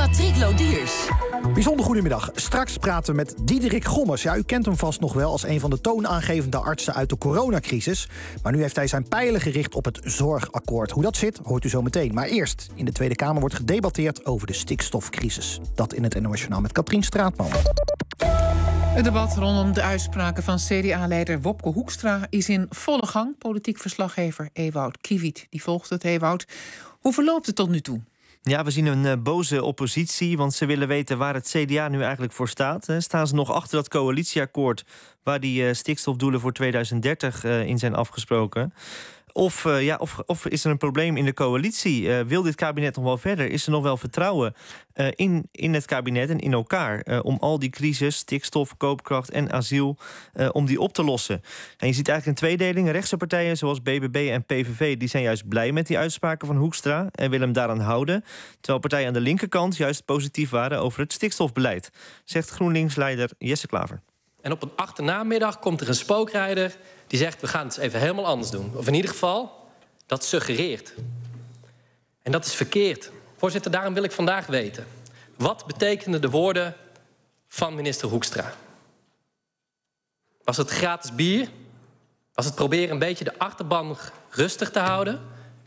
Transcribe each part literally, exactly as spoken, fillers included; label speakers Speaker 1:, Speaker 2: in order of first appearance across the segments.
Speaker 1: Patrick Lodiers.
Speaker 2: Bijzonder goedemiddag. Straks praten we met Diederik Gommers. Ja, u kent hem vast nog wel als een van de toonaangevende artsen uit de coronacrisis. Maar nu heeft hij zijn pijlen gericht op het zorgakkoord. Hoe dat zit, hoort u zo meteen. Maar eerst, in de Tweede Kamer wordt gedebatteerd over de stikstofcrisis. Dat in het N O S Journaal met Katrien Straatman.
Speaker 3: Het debat rondom de uitspraken van C D A-leider Wopke Hoekstra is in volle gang. Politiek verslaggever Ewout Kiviet, die volgt het. Ewout, hoe verloopt het tot nu toe?
Speaker 4: Ja, we zien een uh, boze oppositie, want ze willen weten waar het C D A nu eigenlijk voor staat. He, staan ze nog achter dat coalitieakkoord waar die uh, stikstofdoelen voor tweeduizend dertig uh, in zijn afgesproken? Of, uh, ja, of, of is er een probleem in de coalitie? Uh, wil dit kabinet nog wel verder? Is er nog wel vertrouwen uh, in, in het kabinet en in elkaar... Uh, om al die crisis, stikstof, koopkracht en asiel... Uh, om die op te lossen? En je ziet eigenlijk een tweedeling. Rechtse partijen zoals B B B en P V V... die zijn juist blij met die uitspraken van Hoekstra... en willen hem daaraan houden. Terwijl partijen aan de linkerkant juist positief waren... over het stikstofbeleid, zegt GroenLinks-leider Jesse Klaver.
Speaker 5: En op een achternamiddag komt er een spookrijder die zegt... we gaan het eens even helemaal anders doen. Of in ieder geval, dat suggereert. En dat is verkeerd. Voorzitter, daarom wil ik vandaag weten... wat betekenden de woorden van minister Hoekstra? Was het gratis bier? Was het proberen een beetje de achterban rustig te houden?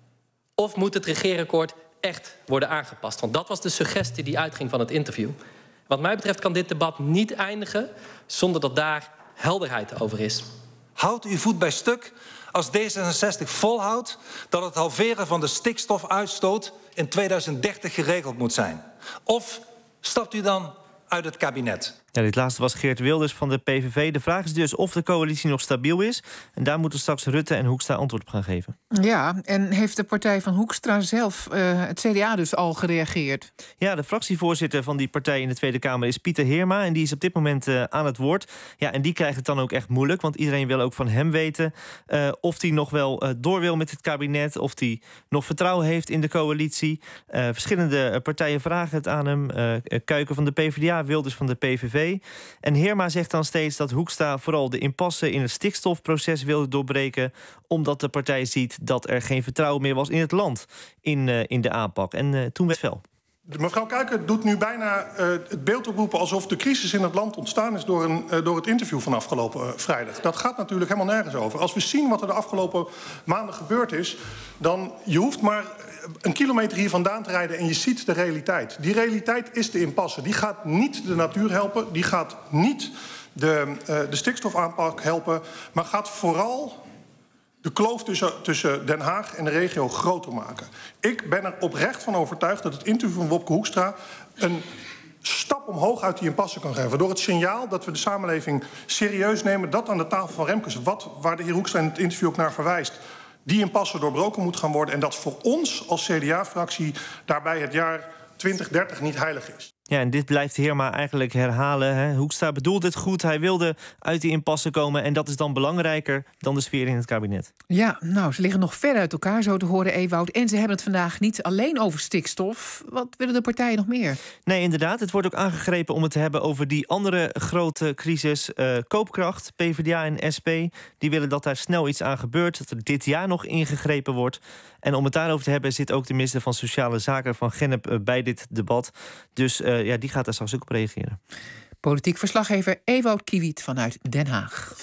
Speaker 5: Of moet het regeerakkoord echt worden aangepast? Want dat was de suggestie die uitging van het interview. Wat mij betreft kan dit debat niet eindigen... zonder dat daar helderheid over is.
Speaker 6: Houd uw voet bij stuk als D zesenzestig volhoudt... dat het halveren van de stikstofuitstoot in tweeduizend dertig geregeld moet zijn. Of stapt u dan uit het kabinet?
Speaker 4: Ja, dit laatste was Geert Wilders van de P V V. De vraag is dus of de coalitie nog stabiel is. En daar moeten straks Rutte en Hoekstra antwoord op gaan geven.
Speaker 3: Ja, en heeft de partij van Hoekstra zelf, uh, het C D A dus, al gereageerd?
Speaker 4: Ja, de fractievoorzitter van die partij in de Tweede Kamer is Pieter Heerma. En die is op dit moment uh, aan het woord. Ja, en die krijgt het dan ook echt moeilijk. Want iedereen wil ook van hem weten uh, of hij nog wel uh, door wil met het kabinet. Of hij nog vertrouwen heeft in de coalitie. Uh, verschillende partijen vragen het aan hem. Uh, Kuiken van de PvdA, Wilders van de P V V. En Heerma zegt dan steeds dat Hoekstra vooral de impasse in het stikstofproces wilde doorbreken, omdat de partij ziet dat er geen vertrouwen meer was in het land in, uh, in de aanpak. En uh, toen werd het fel.
Speaker 7: Mevrouw Kuiken doet nu bijna uh, het beeld oproepen alsof de crisis in het land ontstaan is door, een, uh, door het interview van afgelopen uh, vrijdag. Dat gaat natuurlijk helemaal nergens over. Als we zien wat er de afgelopen maanden gebeurd is, dan je hoeft maar een kilometer hier vandaan te rijden en je ziet de realiteit. Die realiteit is de impasse. Die gaat niet de natuur helpen, die gaat niet de, uh, de stikstofaanpak helpen, maar gaat vooral de kloof tussen, tussen Den Haag en de regio groter maken. Ik ben er oprecht van overtuigd dat het interview van Wopke Hoekstra een stap omhoog uit die impasse kan geven. Door het signaal dat we de samenleving serieus nemen, dat aan de tafel van Remkes, wat, waar de heer Hoekstra in het interview ook naar verwijst, die impasse doorbroken moet gaan worden. En dat voor ons als C D A-fractie daarbij het jaar twintig dertig niet heilig is.
Speaker 4: Ja, en dit blijft Heerma eigenlijk herhalen. Hè. Hoekstra bedoelt het goed. Hij wilde uit die impasse komen. En dat is dan belangrijker dan de sfeer in het kabinet.
Speaker 3: Ja, nou, ze liggen nog ver uit elkaar, zo te horen, Ewout. En ze hebben het vandaag niet alleen over stikstof. Wat willen de partijen nog meer?
Speaker 4: Nee, inderdaad. Het wordt ook aangegrepen om het te hebben over die andere grote crisis. Uh, koopkracht, PvdA en S P. Die willen dat daar snel iets aan gebeurt. Dat er dit jaar nog ingegrepen wordt. En om het daarover te hebben zit ook de minister van Sociale Zaken van Gennep uh, bij dit debat. Dus uh, ja, die gaat daar straks ook op reageren.
Speaker 3: Politiek verslaggever Ewout Kiviet vanuit Den Haag.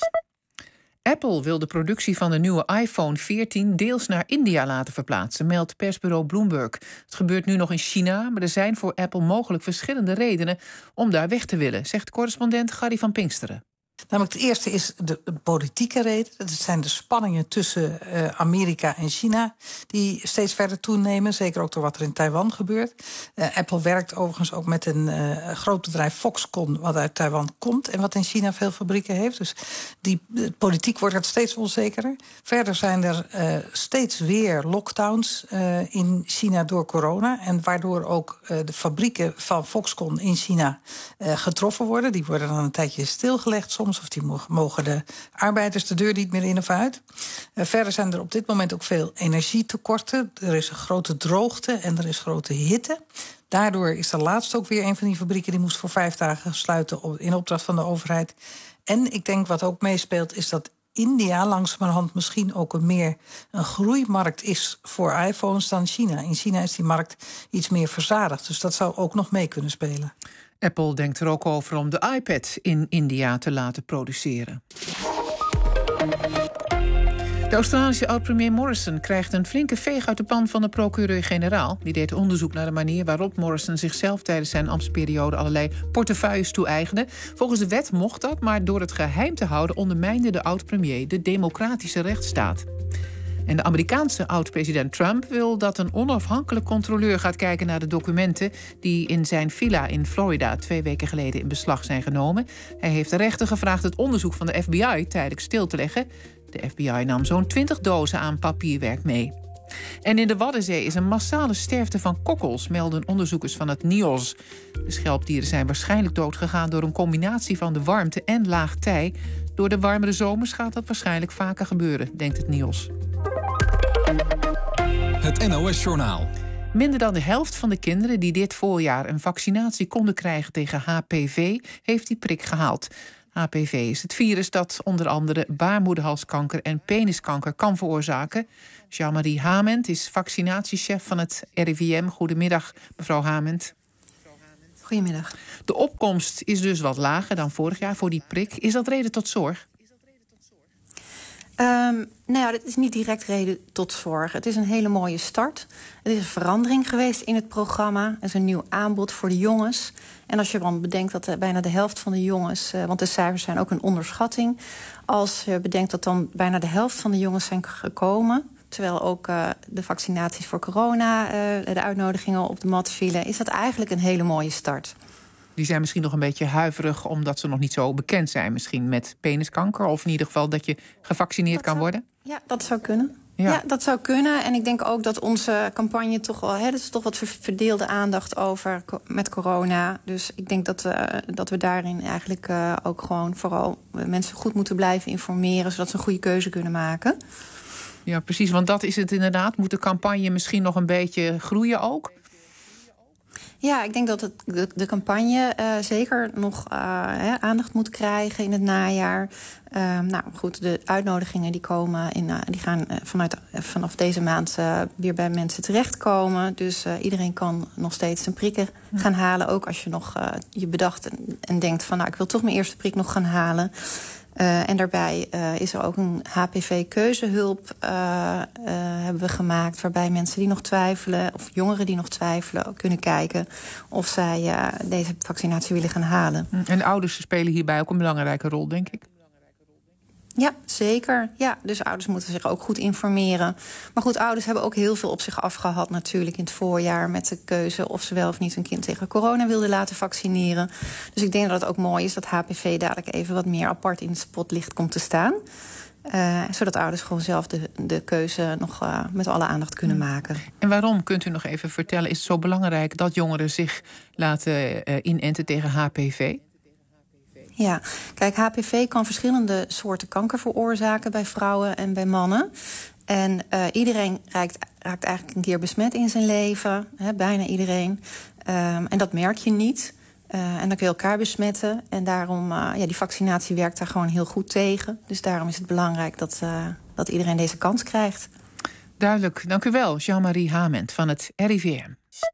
Speaker 3: Apple wil de productie van de nieuwe iPhone veertien deels naar India laten verplaatsen, meldt persbureau Bloomberg. Het gebeurt nu nog in China, maar er zijn voor Apple mogelijk verschillende redenen om daar weg te willen, zegt correspondent Gary van Pinksteren.
Speaker 8: Namelijk het eerste is de politieke reden. Dat zijn de spanningen tussen uh, Amerika en China die steeds verder toenemen. Zeker ook door wat er in Taiwan gebeurt. Uh, Apple werkt overigens ook met een uh, groot bedrijf Foxconn wat uit Taiwan komt en wat in China veel fabrieken heeft. Dus die de politiek wordt het steeds onzekerder. Verder zijn er uh, steeds weer lockdowns uh, in China door corona. En waardoor ook uh, de fabrieken van Foxconn in China uh, getroffen worden. Die worden dan een tijdje stilgelegd soms. Of die mogen de arbeiders de deur niet meer in of uit. Uh, verder zijn er op dit moment ook veel energietekorten. Er is een grote droogte en er is grote hitte. Daardoor is er laatst ook weer een van die fabrieken die moest voor vijf dagen sluiten in opdracht van de overheid. En ik denk wat ook meespeelt is dat India langzamerhand misschien ook een meer een groeimarkt is voor iPhones dan China. In China is die markt iets meer verzadigd, dus dat zou ook nog mee kunnen spelen.
Speaker 3: Apple denkt er ook over om de iPad in India te laten produceren. De Australische oud-premier Morrison krijgt een flinke veeg uit de pan van de procureur-generaal. Die deed onderzoek naar de manier waarop Morrison zichzelf tijdens zijn ambtsperiode allerlei portefeuilles toe-eigende. Volgens de wet mocht dat, maar door het geheim te houden ondermijnde de oud-premier de democratische rechtsstaat. En de Amerikaanse oud-president Trump wil dat een onafhankelijk controleur gaat kijken naar de documenten die in zijn villa in Florida twee weken geleden in beslag zijn genomen. Hij heeft de rechter gevraagd het onderzoek van de F B I tijdelijk stil te leggen. De F B I nam zo'n twintig dozen aan papierwerk mee. En in de Waddenzee is een massale sterfte van kokkels, melden onderzoekers van het N I O S. De schelpdieren zijn waarschijnlijk doodgegaan door een combinatie van de warmte en laag tij. Door de warmere zomers gaat dat waarschijnlijk vaker gebeuren, denkt het N I O S.
Speaker 1: Het N O S-journaal.
Speaker 3: Minder dan de helft van de kinderen die dit voorjaar een vaccinatie konden krijgen tegen H P V, heeft die prik gehaald. H P V is het virus dat onder andere baarmoederhalskanker en peniskanker kan veroorzaken. Jean-Marie Hament is vaccinatiechef van het R I V M. Goedemiddag, mevrouw Hament.
Speaker 9: Goedemiddag.
Speaker 3: De opkomst is dus wat lager dan vorig jaar voor die prik. Is dat reden tot zorg?
Speaker 9: Um, nou ja, dit is niet direct reden tot zorg. Het is een hele mooie start. Het is een verandering geweest in het programma. Het is een nieuw aanbod voor de jongens. En als je dan bedenkt dat bijna de helft van de jongens... Uh, want de cijfers zijn ook een onderschatting. Als je bedenkt dat dan bijna de helft van de jongens zijn gekomen... terwijl ook uh, de vaccinaties voor corona, uh, de uitnodigingen op de mat vielen... is dat eigenlijk een hele mooie start.
Speaker 3: Die zijn misschien nog een beetje huiverig omdat ze nog niet zo bekend zijn. Misschien met peniskanker of in ieder geval dat je gevaccineerd dat kan zou, worden?
Speaker 9: Ja, dat zou kunnen. Ja. ja, dat zou kunnen. En ik denk ook dat onze campagne toch wel... Hè, er is toch wat verdeelde aandacht over met corona. Dus ik denk dat, uh, dat we daarin eigenlijk uh, ook gewoon vooral mensen goed moeten blijven informeren... zodat ze een goede keuze kunnen maken.
Speaker 3: Ja, precies. Want dat is het inderdaad. Moet de campagne misschien nog een beetje groeien ook?
Speaker 9: Ja, ik denk dat het, de, de campagne uh, zeker nog uh, hè, aandacht moet krijgen in het najaar. Uh, nou goed, de uitnodigingen die komen in, uh, die gaan uh, vanuit, uh, vanaf deze maand uh, weer bij mensen terechtkomen. Dus uh, iedereen kan nog steeds een prikken gaan halen. Ook als je nog uh, je bedacht en, en denkt van... nou, ik wil toch mijn eerste prik nog gaan halen. Uh, en daarbij uh, is er ook een H P V-keuzehulp uh, uh, hebben we gemaakt... waarbij mensen die nog twijfelen, of jongeren die nog twijfelen... ook kunnen kijken of zij uh, deze vaccinatie willen gaan halen.
Speaker 3: En ouders spelen hierbij ook een belangrijke rol, denk ik?
Speaker 9: Ja, zeker. Ja, dus ouders moeten zich ook goed informeren. Maar goed, ouders hebben ook heel veel op zich afgehad natuurlijk in het voorjaar... met de keuze of ze wel of niet hun kind tegen corona wilden laten vaccineren. Dus ik denk dat het ook mooi is dat H P V dadelijk even wat meer apart in het spotlicht komt te staan. Uh, zodat ouders gewoon zelf de, de keuze nog uh, met alle aandacht kunnen maken.
Speaker 3: En waarom, kunt u nog even vertellen, is het zo belangrijk... dat jongeren zich laten uh, inenten tegen H P V?
Speaker 9: Ja, kijk, H P V kan verschillende soorten kanker veroorzaken bij vrouwen en bij mannen. En uh, iedereen raakt, raakt eigenlijk een keer besmet in zijn leven, hè, bijna iedereen. Um, en dat merk je niet. Uh, en dan kun je elkaar besmetten. En daarom, uh, ja, die vaccinatie werkt daar gewoon heel goed tegen. Dus daarom is het belangrijk dat, uh, dat iedereen deze kans krijgt.
Speaker 3: Duidelijk, dank u wel, Jean-Marie Hament van het R I V M.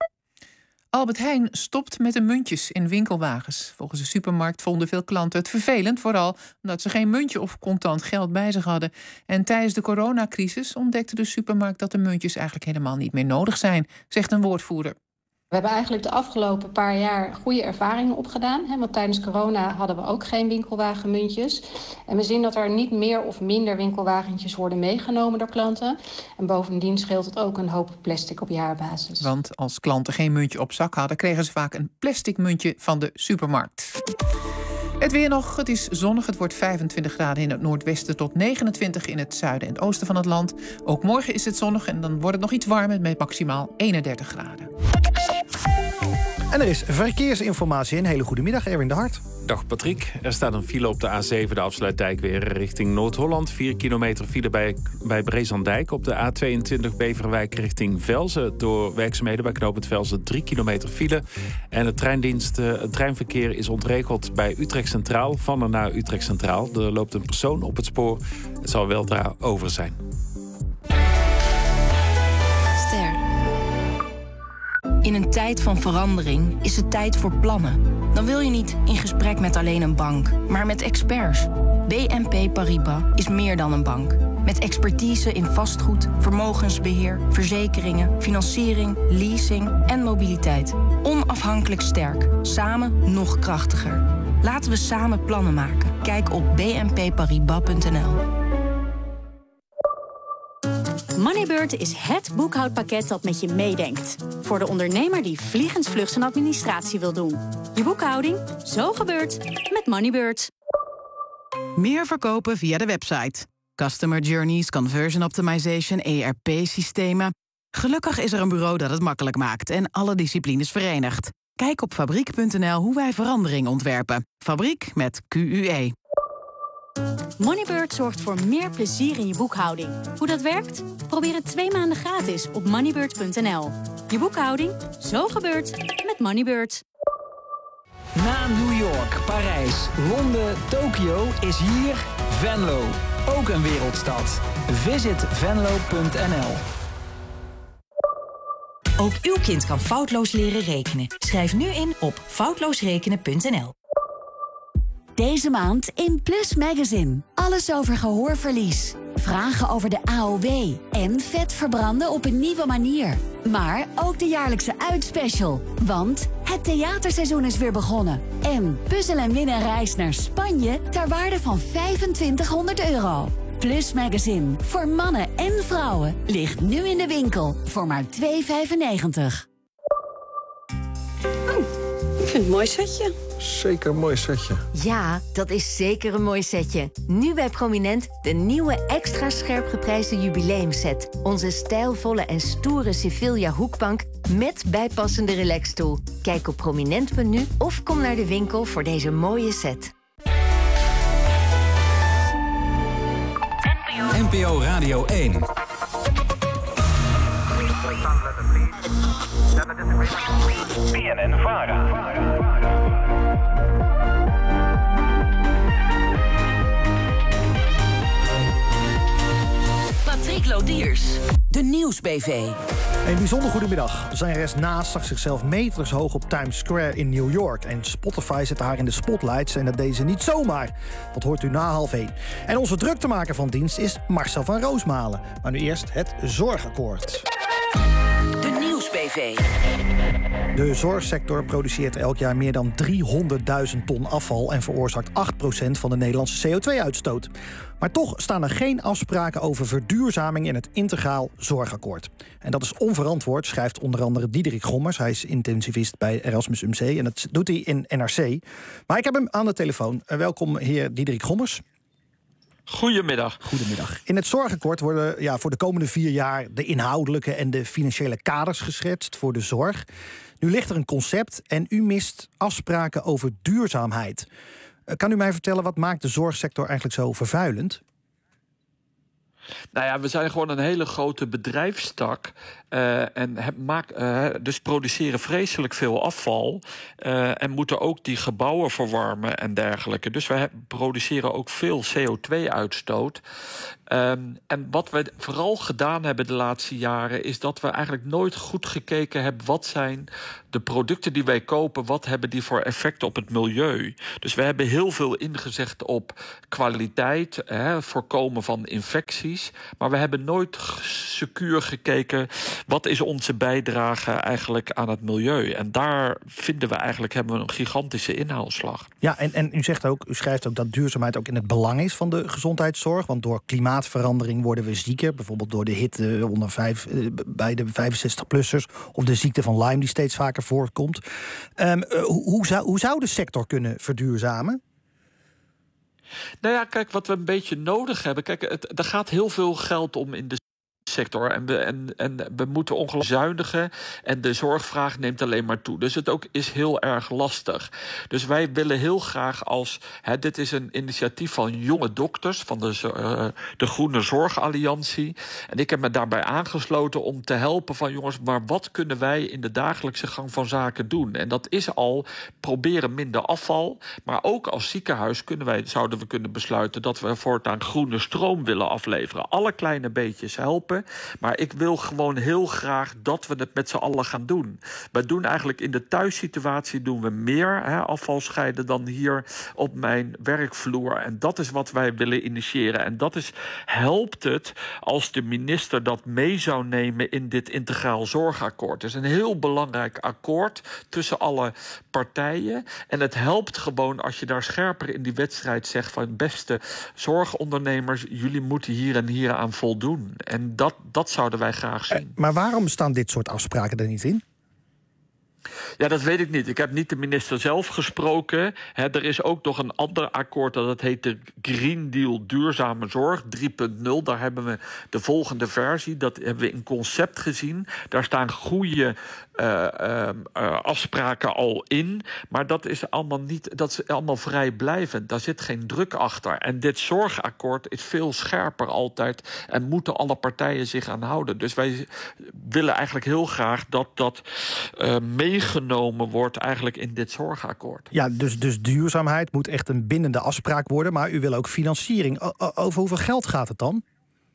Speaker 3: Albert Heijn stopt met de muntjes in winkelwagens. Volgens de supermarkt vonden veel klanten het vervelend... vooral omdat ze geen muntje of contant geld bij zich hadden. En tijdens de coronacrisis ontdekte de supermarkt... dat de muntjes eigenlijk helemaal niet meer nodig zijn, zegt een woordvoerder.
Speaker 10: We hebben eigenlijk de afgelopen paar jaar goede ervaringen opgedaan. Hè, want tijdens corona hadden we ook geen winkelwagenmuntjes. En we zien dat er niet meer of minder winkelwagentjes worden meegenomen door klanten. En bovendien scheelt het ook een hoop plastic op jaarbasis.
Speaker 3: Want als klanten geen muntje op zak hadden... kregen ze vaak een plastic muntje van de supermarkt. Het weer nog, het is zonnig. Het wordt vijfentwintig graden in het noordwesten tot negenentwintig in het zuiden en het oosten van het land. Ook morgen is het zonnig en dan wordt het nog iets warmer met maximaal eenendertig graden.
Speaker 2: En er is verkeersinformatie. Een hele goede middag, Erwin de Hart.
Speaker 1: Dag Patrick. Er staat een file op de A zeven, de afsluitdijk weer richting Noord-Holland. vier kilometer file bij, bij Brezandijk. Op de A tweeëntwintig Beverwijk richting Velzen. Door werkzaamheden bij knooppunt Velzen drie kilometer file. En het, treindienst, het treinverkeer is ontregeld bij Utrecht Centraal. Van en naar Utrecht Centraal. Er loopt een persoon op het spoor. Het zal weldra over zijn.
Speaker 11: Ster. In een tijd van verandering is het tijd voor plannen. Dan wil je niet in gesprek met alleen een bank, maar met experts. B N P Paribas is meer dan een bank. Met expertise in vastgoed, vermogensbeheer, verzekeringen, financiering, leasing en mobiliteit. Onafhankelijk sterk, samen nog krachtiger. Laten we samen plannen maken. Kijk op b n p paribas punt n l.
Speaker 12: Moneybird is het boekhoudpakket dat met je meedenkt. Voor de ondernemer die vliegensvlug zijn administratie wil doen. Je boekhouding, zo gebeurt met Moneybird.
Speaker 13: Meer verkopen via de website. Customer Journeys, Conversion Optimization, E R P-systemen. Gelukkig is er een bureau dat het makkelijk maakt en alle disciplines verenigt. Kijk op fabriek punt n l hoe wij verandering ontwerpen. Fabriek met Q U E.
Speaker 12: Moneybird zorgt voor meer plezier in je boekhouding. Hoe dat werkt? Probeer het twee maanden gratis op moneybird punt n l. Je boekhouding, zo gebeurt met Moneybird.
Speaker 14: Na New York, Parijs, Londen, Tokio is hier Venlo. Ook een wereldstad. Visit venlo punt n l.
Speaker 15: Ook uw kind kan foutloos leren rekenen. Schrijf nu in op foutloosrekenen punt n l.
Speaker 16: Deze maand in Plus Magazine. Alles over gehoorverlies. Vragen over de A O W. En vet verbranden op een nieuwe manier. Maar ook de jaarlijkse uitspecial. Want het theaterseizoen is weer begonnen. En puzzel en win een reis naar Spanje ter waarde van vijfentwintighonderd euro. Plus Magazine. Voor mannen en vrouwen. Ligt nu in de winkel. Voor maar twee vijfennegentig.
Speaker 17: Oh, ik vind het een mooi setje.
Speaker 18: Zeker een mooi setje.
Speaker 19: Ja, dat is zeker een mooi setje. Nu bij Prominent de nieuwe extra scherp geprijsde jubileumset. Onze stijlvolle en stoere Sevilla hoekbank met bijpassende relaxstoel. Kijk op prominent punt n u of kom naar de winkel voor deze mooie set.
Speaker 14: N P O Radio één.
Speaker 20: B N N Vara.
Speaker 15: Patrick Lodiers. De Nieuwsbv.
Speaker 2: Een bijzonder goedemiddag. Zangeres Naas zag zichzelf meters hoog op Times Square in New York. En Spotify zette haar in de spotlights en dat deed ze niet zomaar. Dat hoort u na half één. En onze druktemaker van dienst is Marcel van Roosmalen. Maar nu eerst het Zorgakkoord.
Speaker 15: De Nieuwsbv.
Speaker 2: De zorgsector produceert elk jaar meer dan driehonderdduizend ton afval en veroorzaakt acht procent van de Nederlandse C O twee uitstoot. Maar toch staan er geen afspraken over verduurzaming in het Integraal Zorgakkoord. En dat is onverantwoord, schrijft onder andere Diederik Gommers. Hij is intensivist bij Erasmus M C en dat doet hij in N R C. Maar ik heb hem aan de telefoon. Welkom, heer Diederik Gommers.
Speaker 21: Goedemiddag.
Speaker 2: Goedemiddag. In het Zorgakkoord worden ja, voor de komende vier jaar de inhoudelijke en de financiële kaders geschetst voor de zorg. Nu ligt er een concept en u mist afspraken over duurzaamheid. Kan u mij vertellen, wat maakt de zorgsector eigenlijk zo vervuilend?
Speaker 21: Nou ja, we zijn gewoon een hele grote bedrijfstak. Uh, en heb, maak, uh, dus produceren vreselijk veel afval. Uh, en moeten ook die gebouwen verwarmen en dergelijke. Dus we produceren ook veel C O twee uitstoot. Um, en wat we vooral gedaan hebben de laatste jaren is dat we eigenlijk nooit goed gekeken hebben wat zijn de producten die wij kopen, wat hebben die voor effecten op het milieu. Dus we hebben heel veel ingezet op kwaliteit, hè, voorkomen van infecties. Maar we hebben nooit secuur gekeken wat is onze bijdrage eigenlijk aan het milieu. En daar vinden we eigenlijk hebben we een gigantische inhaalslag.
Speaker 2: Ja, en, en u zegt ook, u schrijft ook dat duurzaamheid ook in het belang is van de gezondheidszorg. Want door klimaatverandering worden we zieker. Bijvoorbeeld door de hitte onder vijf, bij de vijfenzestig-plussers. Of de ziekte van Lyme die steeds vaker voorkomt. Um, hoe, hoe, zou, hoe zou de sector kunnen verduurzamen?
Speaker 21: Nou ja, kijk, wat we een beetje nodig hebben. Kijk, het, er gaat heel veel geld om in de zorgsector. En we, en, en we moeten ongelooflijk zuinigen. En de zorgvraag neemt alleen maar toe. Dus het ook is heel erg lastig. Dus wij willen heel graag als... Hè, dit is een initiatief van jonge dokters... van de, uh, de Groene Zorgalliantie. En ik heb me daarbij aangesloten om te helpen van... jongens, maar wat kunnen wij in de dagelijkse gang van zaken doen? En dat is al proberen minder afval. Maar ook als ziekenhuis kunnen wij, zouden we kunnen besluiten... dat we voortaan groene stroom willen afleveren. Alle kleine beetjes helpen. Maar ik wil gewoon heel graag dat we het met z'n allen gaan doen. We doen eigenlijk in de thuissituatie doen we meer hè, afval scheiden... dan hier op mijn werkvloer. En dat is wat wij willen initiëren. En dat is, helpt het als de minister dat mee zou nemen... in dit integraal zorgakkoord. Het is een heel belangrijk akkoord tussen alle partijen. En het helpt gewoon als je daar scherper in die wedstrijd zegt... van beste zorgondernemers, jullie moeten hier en hier aan voldoen. En dat, dat zouden wij graag zien.
Speaker 2: Maar waarom staan dit soort afspraken er niet in?
Speaker 21: Ja, dat weet ik niet. Ik heb niet de minister zelf gesproken. He, er is ook nog een ander akkoord, dat heet de Green Deal Duurzame Zorg drie punt nul. Daar hebben we de volgende versie. Dat hebben we in concept gezien. Daar staan goede uh, uh, uh, afspraken al in. Maar dat is allemaal niet, dat is allemaal vrijblijvend. Daar zit geen druk achter. En dit zorgakkoord is veel scherper altijd. En moeten alle partijen zich aan houden. Dus wij willen eigenlijk heel graag dat dat uh, meegenomen wordt eigenlijk in dit zorgakkoord.
Speaker 2: Ja, dus, dus duurzaamheid moet echt een bindende afspraak worden. Maar u wil ook financiering. O- over hoeveel geld gaat het dan?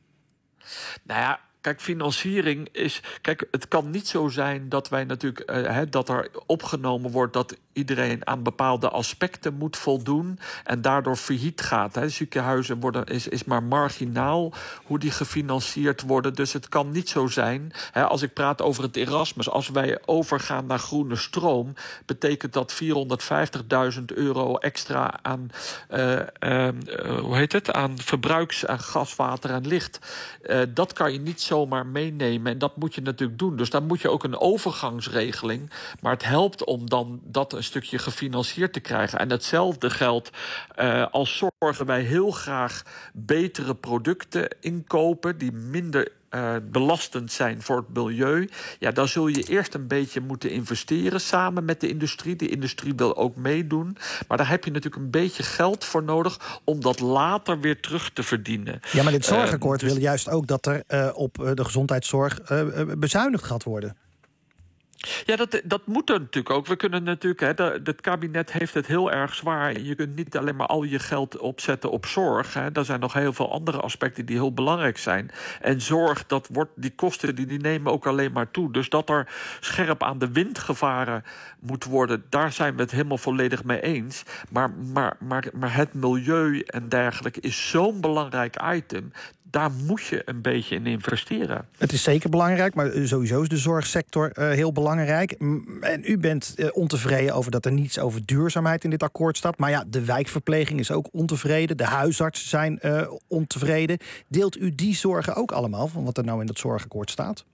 Speaker 21: Nou ja, kijk, financiering is... Kijk, het kan niet zo zijn dat wij natuurlijk... Uh, hè, dat er opgenomen wordt dat iedereen aan bepaalde aspecten moet voldoen... en daardoor failliet gaat. Hè. Ziekenhuizen worden, is, is maar marginaal hoe die gefinancierd worden. Dus het kan niet zo zijn... Hè, als ik praat over het Erasmus... als wij overgaan naar groene stroom... betekent dat vierhonderdvijftigduizend euro extra aan... Uh, uh, uh, hoe heet het? Aan verbruiks- aan gas, water en licht. Uh, dat kan je niet zomaar meenemen. En dat moet je natuurlijk doen. Dus dan moet je ook een overgangsregeling. Maar het helpt om dan dat een stukje gefinancierd te krijgen. En hetzelfde geldt uh, als zorgen wij heel graag betere producten inkopen die minder Uh, belastend zijn voor het milieu. Ja, dan zul je eerst een beetje moeten investeren samen met de industrie. De industrie wil ook meedoen. Maar daar heb je natuurlijk een beetje geld voor nodig om dat later weer terug te verdienen.
Speaker 2: Ja, maar dit zorgakkoord
Speaker 21: uh, dus...
Speaker 2: wil juist ook dat er uh, op uh, de gezondheidszorg uh, bezuinigd gaat worden.
Speaker 21: Ja, dat, dat moet er natuurlijk ook. We kunnen natuurlijk, hè, de, het kabinet heeft het heel erg zwaar. Je kunt niet alleen maar al je geld opzetten op zorg. Hè. Er zijn nog heel veel andere aspecten die heel belangrijk zijn. En zorg, dat wordt, die kosten die, die nemen ook alleen maar toe. Dus dat er scherp aan de wind gevaren moet worden, daar zijn we het helemaal volledig mee eens. Maar, maar, maar, maar het milieu en dergelijke is zo'n belangrijk item. Daar moet je een beetje in investeren.
Speaker 2: Het is zeker belangrijk, maar sowieso is de zorgsector uh, heel belangrijk. En u bent uh, ontevreden over dat er niets over duurzaamheid in dit akkoord staat. Maar ja, de wijkverpleging is ook ontevreden. De huisartsen zijn uh, ontevreden. Deelt u die zorgen ook allemaal van wat er nou in dat zorgakkoord staat?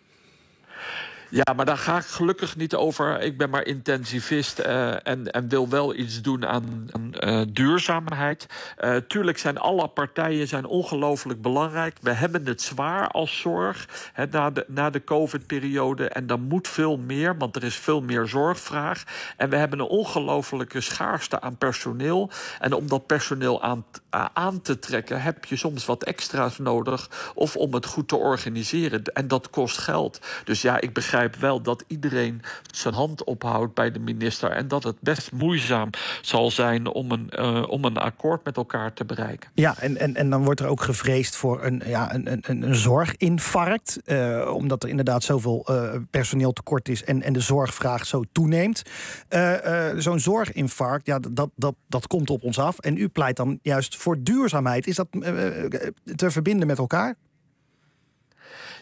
Speaker 21: Ja, maar daar ga ik gelukkig niet over. Ik ben maar intensivist uh, en, en wil wel iets doen aan, aan uh, duurzaamheid. Uh, tuurlijk zijn alle partijen zijn ongelooflijk belangrijk. We hebben het zwaar als zorg he, na de, na de COVID-periode. En er moet veel meer, want er is veel meer zorgvraag. En we hebben een ongelooflijke schaarste aan personeel. En om dat personeel aan, uh, aan te trekken heb je soms wat extra's nodig. Of om het goed te organiseren. En dat kost geld. Dus ja, ik begrijp wel dat iedereen zijn hand ophoudt bij de minister en dat het best moeizaam zal zijn om een, uh, om een akkoord met elkaar te bereiken.
Speaker 2: Ja, en, en, en dan wordt er ook gevreesd voor een, ja, een, een, een zorginfarct, uh, omdat er inderdaad zoveel uh, personeel tekort is en, en de zorgvraag zo toeneemt. Uh, uh, zo'n zorginfarct, ja, dat, dat, dat komt op ons af. En u pleit dan juist voor duurzaamheid. Is dat uh, te verbinden met elkaar?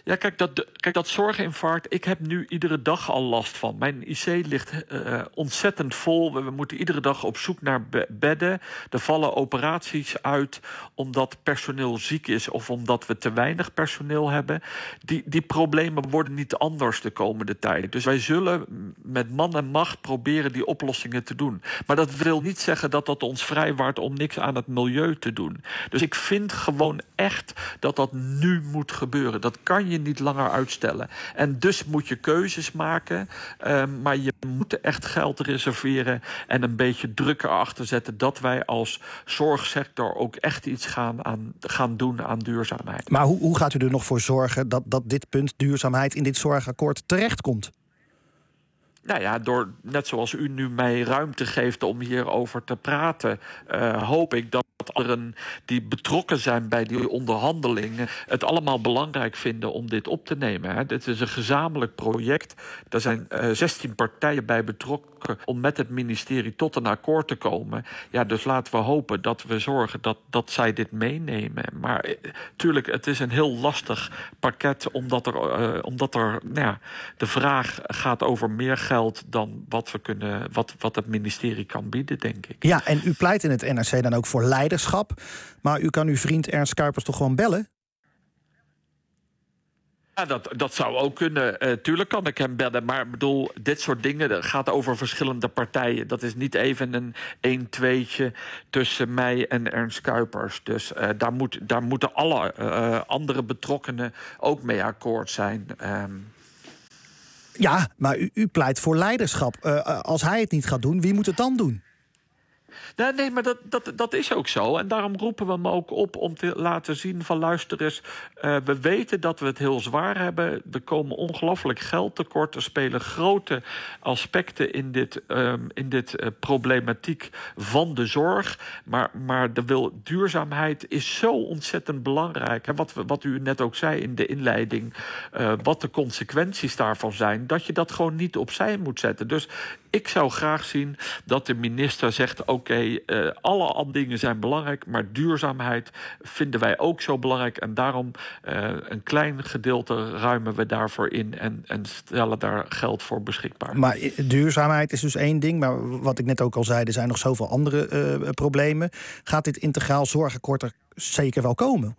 Speaker 21: Ja, kijk dat, kijk, dat zorginfarct, ik heb nu iedere dag al last van. Mijn I C ligt uh, ontzettend vol. We, we moeten iedere dag op zoek naar be- bedden. Er vallen operaties uit omdat personeel ziek is of omdat we te weinig personeel hebben. Die, die problemen worden niet anders de komende tijd. Dus wij zullen met man en macht proberen die oplossingen te doen. Maar dat wil niet zeggen dat dat ons vrijwaart om niks aan het milieu te doen. Dus ik vind gewoon echt dat dat nu moet gebeuren. Dat kan je niet langer uitstellen. En dus moet je keuzes maken. Uh, maar je moet echt geld reserveren en een beetje druk erachter zetten dat wij als zorgsector ook echt iets gaan, aan, gaan doen aan duurzaamheid.
Speaker 2: Maar hoe, hoe gaat u er nog voor zorgen dat, dat dit punt duurzaamheid in dit zorgakkoord terechtkomt?
Speaker 21: Nou ja, door, net zoals u nu mij ruimte geeft om hierover te praten, uh, hoop ik dat anderen die betrokken zijn bij die onderhandelingen het allemaal belangrijk vinden om dit op te nemen. Hè. Dit is een gezamenlijk project. Er zijn uh, zestien partijen bij betrokken om met het ministerie tot een akkoord te komen. Ja, dus laten we hopen dat we zorgen dat, dat zij dit meenemen. Maar uh, tuurlijk, het is een heel lastig pakket, omdat er, uh, omdat er nou ja, de vraag gaat over meer geld dan wat we kunnen, wat, wat het ministerie kan bieden, denk ik.
Speaker 2: Ja, en u pleit in het N R C dan ook voor leiderschap. Maar u kan uw vriend Ernst Kuipers toch gewoon bellen?
Speaker 21: Ja, dat, dat zou ook kunnen. Uh, tuurlijk kan ik hem bellen. Maar ik bedoel, dit soort dingen, dat gaat over verschillende partijen. Dat is niet even een een-tweetje tussen mij en Ernst Kuipers. Dus uh, daar, moet, daar moeten alle uh, andere betrokkenen ook mee akkoord zijn. Um,
Speaker 2: Ja, maar u, u pleit voor leiderschap. Uh, als hij het niet gaat doen, wie moet het dan doen?
Speaker 21: Nee, nee, maar dat, dat, dat is ook zo. En daarom roepen we hem ook op om te laten zien van luister eens, uh, we weten dat we het heel zwaar hebben. Er komen ongelooflijk geld tekort. Er spelen grote aspecten in dit, um, in dit uh, problematiek van de zorg. Maar, maar de wil, duurzaamheid is zo ontzettend belangrijk. Hè? Wat, wat u net ook zei in de inleiding, uh, wat de consequenties daarvan zijn, dat je dat gewoon niet opzij moet zetten. Dus ik zou graag zien dat de minister zegt, oké, okay, uh, alle andere dingen zijn belangrijk, maar duurzaamheid vinden wij ook zo belangrijk. En daarom uh, een klein gedeelte ruimen we daarvoor in en, en stellen daar geld voor beschikbaar.
Speaker 2: Maar duurzaamheid is dus één ding, maar wat ik net ook al zei, er zijn nog zoveel andere uh, problemen. Gaat dit integraal zorgakkoord er zeker wel komen?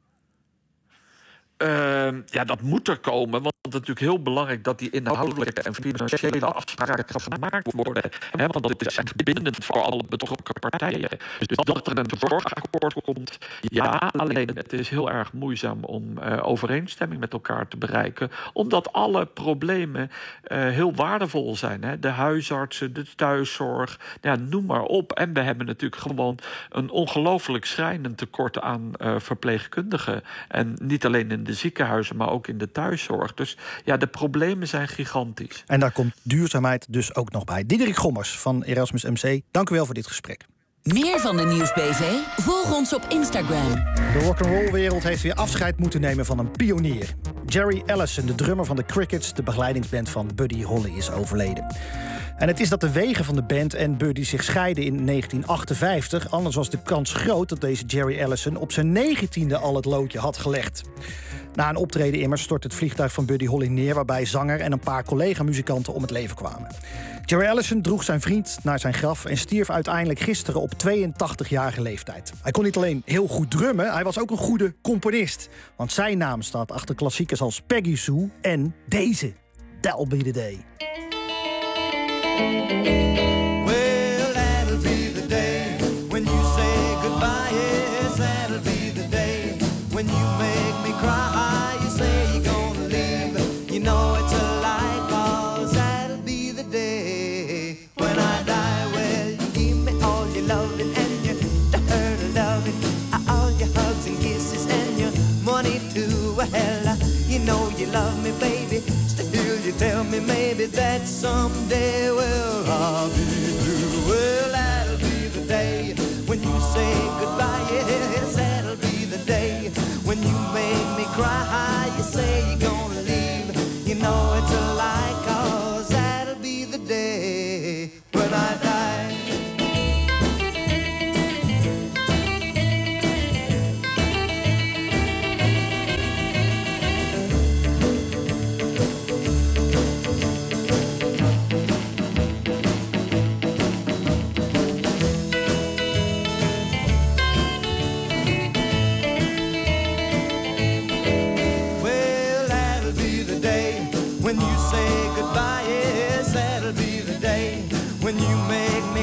Speaker 21: Uh, ja, dat moet er komen, want het is natuurlijk heel belangrijk dat die inhoudelijke en financiële afspraken gemaakt worden. Hè, want dat is bindend voor alle betrokken partijen. Dus dat er een zorgakkoord komt, ja, alleen het is heel erg moeizaam om uh, overeenstemming met elkaar te bereiken, omdat alle problemen uh, heel waardevol zijn. Hè. De huisartsen, de thuiszorg, ja, noem maar op. En we hebben natuurlijk gewoon een ongelooflijk schrijnend tekort aan uh, verpleegkundigen. En niet alleen in de ziekenhuizen, maar ook in de thuiszorg. Dus ja, de problemen zijn gigantisch.
Speaker 2: En daar komt duurzaamheid dus ook nog bij. Diederik Gommers van Erasmus M C, dank u wel voor dit gesprek.
Speaker 15: Meer van de Nieuwsbv? Volg ons op Instagram.
Speaker 2: De rock'n'roll-wereld heeft weer afscheid moeten nemen van een pionier. Jerry Allison, de drummer van de Crickets, de begeleidingsband van Buddy Holly, is overleden. En het is dat de wegen van de band en Buddy zich scheiden in negentien achtenvijftig. Anders was de kans groot dat deze Jerry Allison op zijn negentiende al het loodje had gelegd. Na een optreden immers stort het vliegtuig van Buddy Holly neer, waarbij zanger en een paar collega-muzikanten om het leven kwamen. Jerry Allison droeg zijn vriend naar zijn graf en stierf uiteindelijk gisteren op tweeëntachtigjarige leeftijd. Hij kon niet alleen heel goed drummen, hij was ook een goede componist. Want zijn naam staat achter klassiekers als Peggy Sue en deze, That'll Be The Day.
Speaker 18: Well, that'll be the day when you say goodbye. Yes, that'll be the day when you make me cry. You say you're gonna leave, you know it's a lie, 'cause that'll be the day when I die. Well, you give me all your loving and your hurt loving, all your hugs and kisses and your money too. Well, you know you love me, baby. Still you tell me maybe that someday, well, I'll be blue. Well, that'll be the day when you say goodbye. Yes, that'll be the day when you make me cry. You say you're gonna leave, you know it's a lie, 'cause that'll be the day when I die.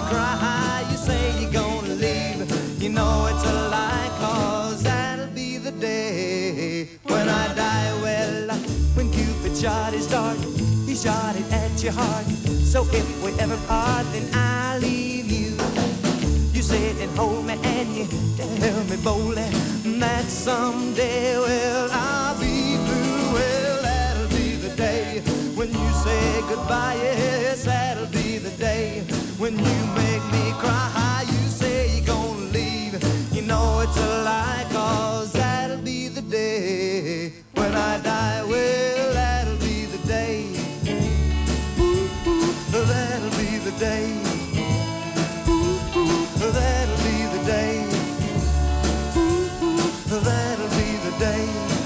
Speaker 18: cry. You say you're gonna leave, you know it's a lie, cause that'll be the day when I die. Well, when Cupid shot his dart, he shot it at your heart. So if we ever part, then I'll leave you. You sit and hold me and you tell me boldly that someday, well, I'll be blue. Well, that'll be the day when you say goodbye. Yes, that'll be the day when you make me cry. You say you're gonna leave, you know it's a lie, cause that'll be the day when I die. Well, that'll be the day. Ooh, ooh, that'll be the day. Ooh, ooh, that'll be the day. Ooh, ooh, that'll be the day.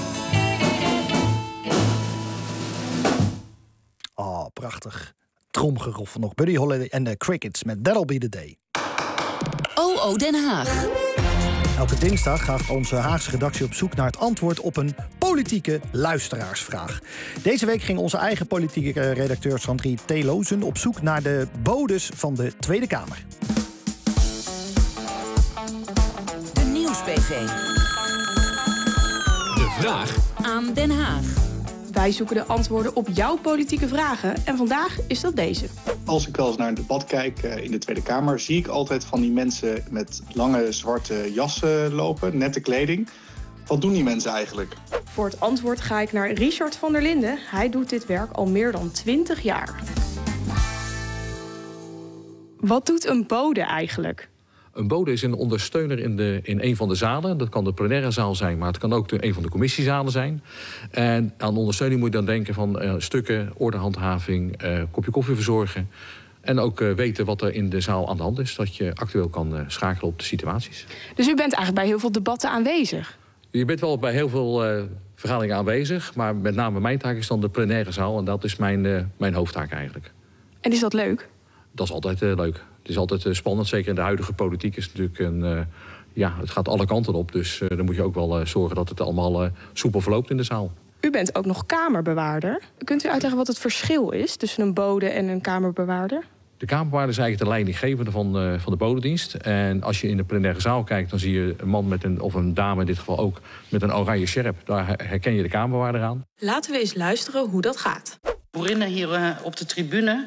Speaker 2: Oh, prachtig. Tromgeroffel nog. Buddy Holly en de Crickets met That'll Be The Day.
Speaker 16: O O Den Haag.
Speaker 2: Elke dinsdag gaat onze Haagse redactie op zoek naar het antwoord op een politieke luisteraarsvraag. Deze week ging onze eigen politieke redacteur Sandrine Theelozen op zoek naar de bodes van de Tweede Kamer.
Speaker 15: De Nieuws-B V.
Speaker 5: De vraag
Speaker 12: aan Den Haag. Wij zoeken de antwoorden op jouw politieke vragen en vandaag is dat deze.
Speaker 22: Als ik wel eens naar een debat kijk in de Tweede Kamer, zie ik altijd van die mensen met lange zwarte jassen lopen, nette kleding. Wat doen die mensen eigenlijk?
Speaker 12: Voor het antwoord ga ik naar Richard van der Linden. Hij doet dit werk al meer dan twintig jaar. Wat doet een bode eigenlijk?
Speaker 23: Een bode is een ondersteuner in, de, in een van de zalen. Dat kan de plenaire zaal zijn, maar het kan ook de, een van de commissiezalen zijn. En aan ondersteuning moet je dan denken van uh, stukken, ordehandhaving, uh, kopje koffie verzorgen. En ook uh, weten wat er in de zaal aan de hand is. Dat je actueel kan uh, schakelen op de situaties.
Speaker 12: Dus u bent eigenlijk bij heel veel debatten aanwezig?
Speaker 23: Je bent wel bij heel veel uh, vergaderingen aanwezig. Maar met name mijn taak is dan de plenaire zaal. En dat is mijn, uh, mijn hoofdtaak eigenlijk.
Speaker 12: En is dat leuk?
Speaker 23: Dat is altijd uh, leuk. Het is altijd uh, spannend. Zeker in de huidige politiek is het natuurlijk een... Uh, ja, het gaat alle kanten op. Dus uh, dan moet je ook wel uh, zorgen dat het allemaal uh, soepel verloopt in de zaal.
Speaker 12: U bent ook nog kamerbewaarder. Kunt u uitleggen wat het verschil is tussen een bode en een kamerbewaarder?
Speaker 23: De kamerbewaarder is eigenlijk de leidinggevende van, uh, van de bodedienst. En als je in de plenaire zaal kijkt, dan zie je een man met een, of een dame in dit geval ook, met een oranje sjerp. Daar herken je de kamerbewaarder aan.
Speaker 12: Laten we eens luisteren hoe dat gaat.
Speaker 24: Boerinnen hier uh, op de tribune.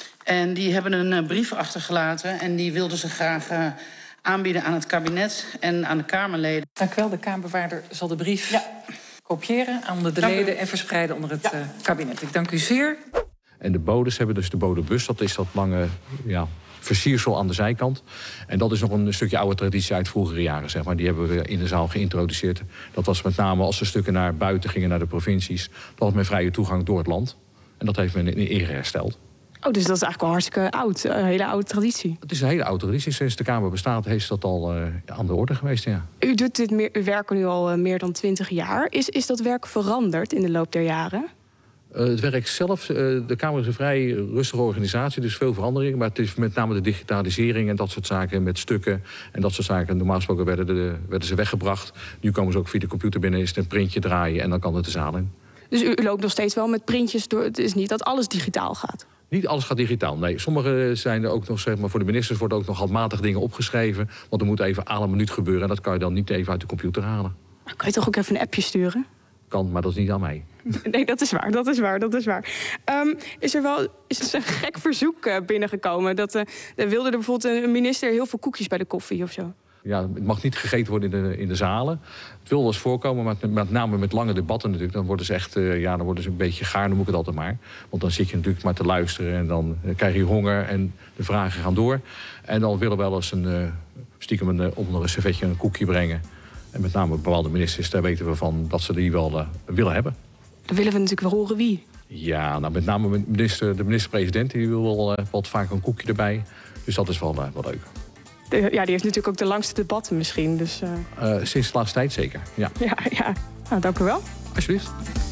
Speaker 24: En die hebben een uh, brief achtergelaten. En die wilden ze graag uh, aanbieden aan het kabinet en aan de Kamerleden.
Speaker 25: Dank u wel. De Kamerbewaarder zal de brief ja. kopiëren onder de
Speaker 24: dank
Speaker 25: leden
Speaker 24: u.
Speaker 25: en verspreiden onder het
Speaker 24: Ja.
Speaker 25: uh, kabinet. Ik dank u zeer.
Speaker 23: En de bodes hebben dus de bodebus. Dat is dat lange ja, versiersel aan de zijkant. En dat is nog een stukje oude traditie uit vroegere jaren. Zeg maar. Die hebben we in de zaal geïntroduceerd. Dat was met name als de stukken naar buiten gingen, naar de provincies. Dat was met vrije toegang door het land. En dat heeft men in ere hersteld.
Speaker 12: Oh, dus dat is eigenlijk al hartstikke oud. Een hele oude traditie.
Speaker 23: Het is een hele oude traditie. Sinds de Kamer bestaat heeft dat al uh, aan de orde geweest, ja.
Speaker 12: U doet dit meer, uw werk nu al uh, meer dan twintig jaar. Is, is dat werk veranderd in de loop der jaren?
Speaker 23: Uh, het werk zelf, uh, de Kamer is een vrij rustige organisatie, dus veel verandering. Maar het is met name de digitalisering en dat soort zaken met stukken en dat soort zaken. Normaal gesproken werden, de, werden ze weggebracht. Nu komen ze ook via de computer binnen, is het een printje draaien en dan kan het de zaal in.
Speaker 12: Dus u, u loopt nog steeds wel met printjes door. Het is niet dat alles digitaal gaat?
Speaker 23: Niet alles gaat digitaal, nee. Sommige zijn er ook nog, zeg maar, voor de ministers worden ook nog handmatig dingen opgeschreven. Want er moet even aan een minuut gebeuren en dat kan je dan niet even uit de computer halen.
Speaker 12: Maar kan je toch ook even een appje sturen?
Speaker 23: Kan, maar dat is niet aan mij.
Speaker 12: Nee, dat is waar, dat is waar, dat is waar. Um, is er wel is er een gek verzoek uh, binnengekomen? Dat uh, wilde er bijvoorbeeld een minister heel veel koekjes bij de koffie of zo?
Speaker 23: Ja, het mag niet gegeten worden in de, in de zalen. Het wil wel eens voorkomen, maar met name met lange debatten natuurlijk. Dan worden ze echt, uh, ja, dan worden ze een beetje gaar, noem ik het altijd maar. Want dan zit je natuurlijk maar te luisteren en dan uh, krijg je honger en de vragen gaan door. En dan willen we wel eens een, uh, stiekem een, uh, onder een servetje een koekje brengen. En met name bepaalde ministers, daar weten we van dat ze die wel uh, willen hebben.
Speaker 12: Dan willen we natuurlijk wel horen wie.
Speaker 23: Ja, nou, met name minister, de minister-president, die wil wel uh, wat vaak een koekje erbij. Dus dat is wel, uh, wel leuk.
Speaker 12: De, ja, die heeft natuurlijk ook de langste debatten misschien. Dus, uh...
Speaker 23: Uh, sinds de laatste tijd zeker, ja.
Speaker 12: Ja, ja. Nou, dank u wel.
Speaker 23: Alsjeblieft.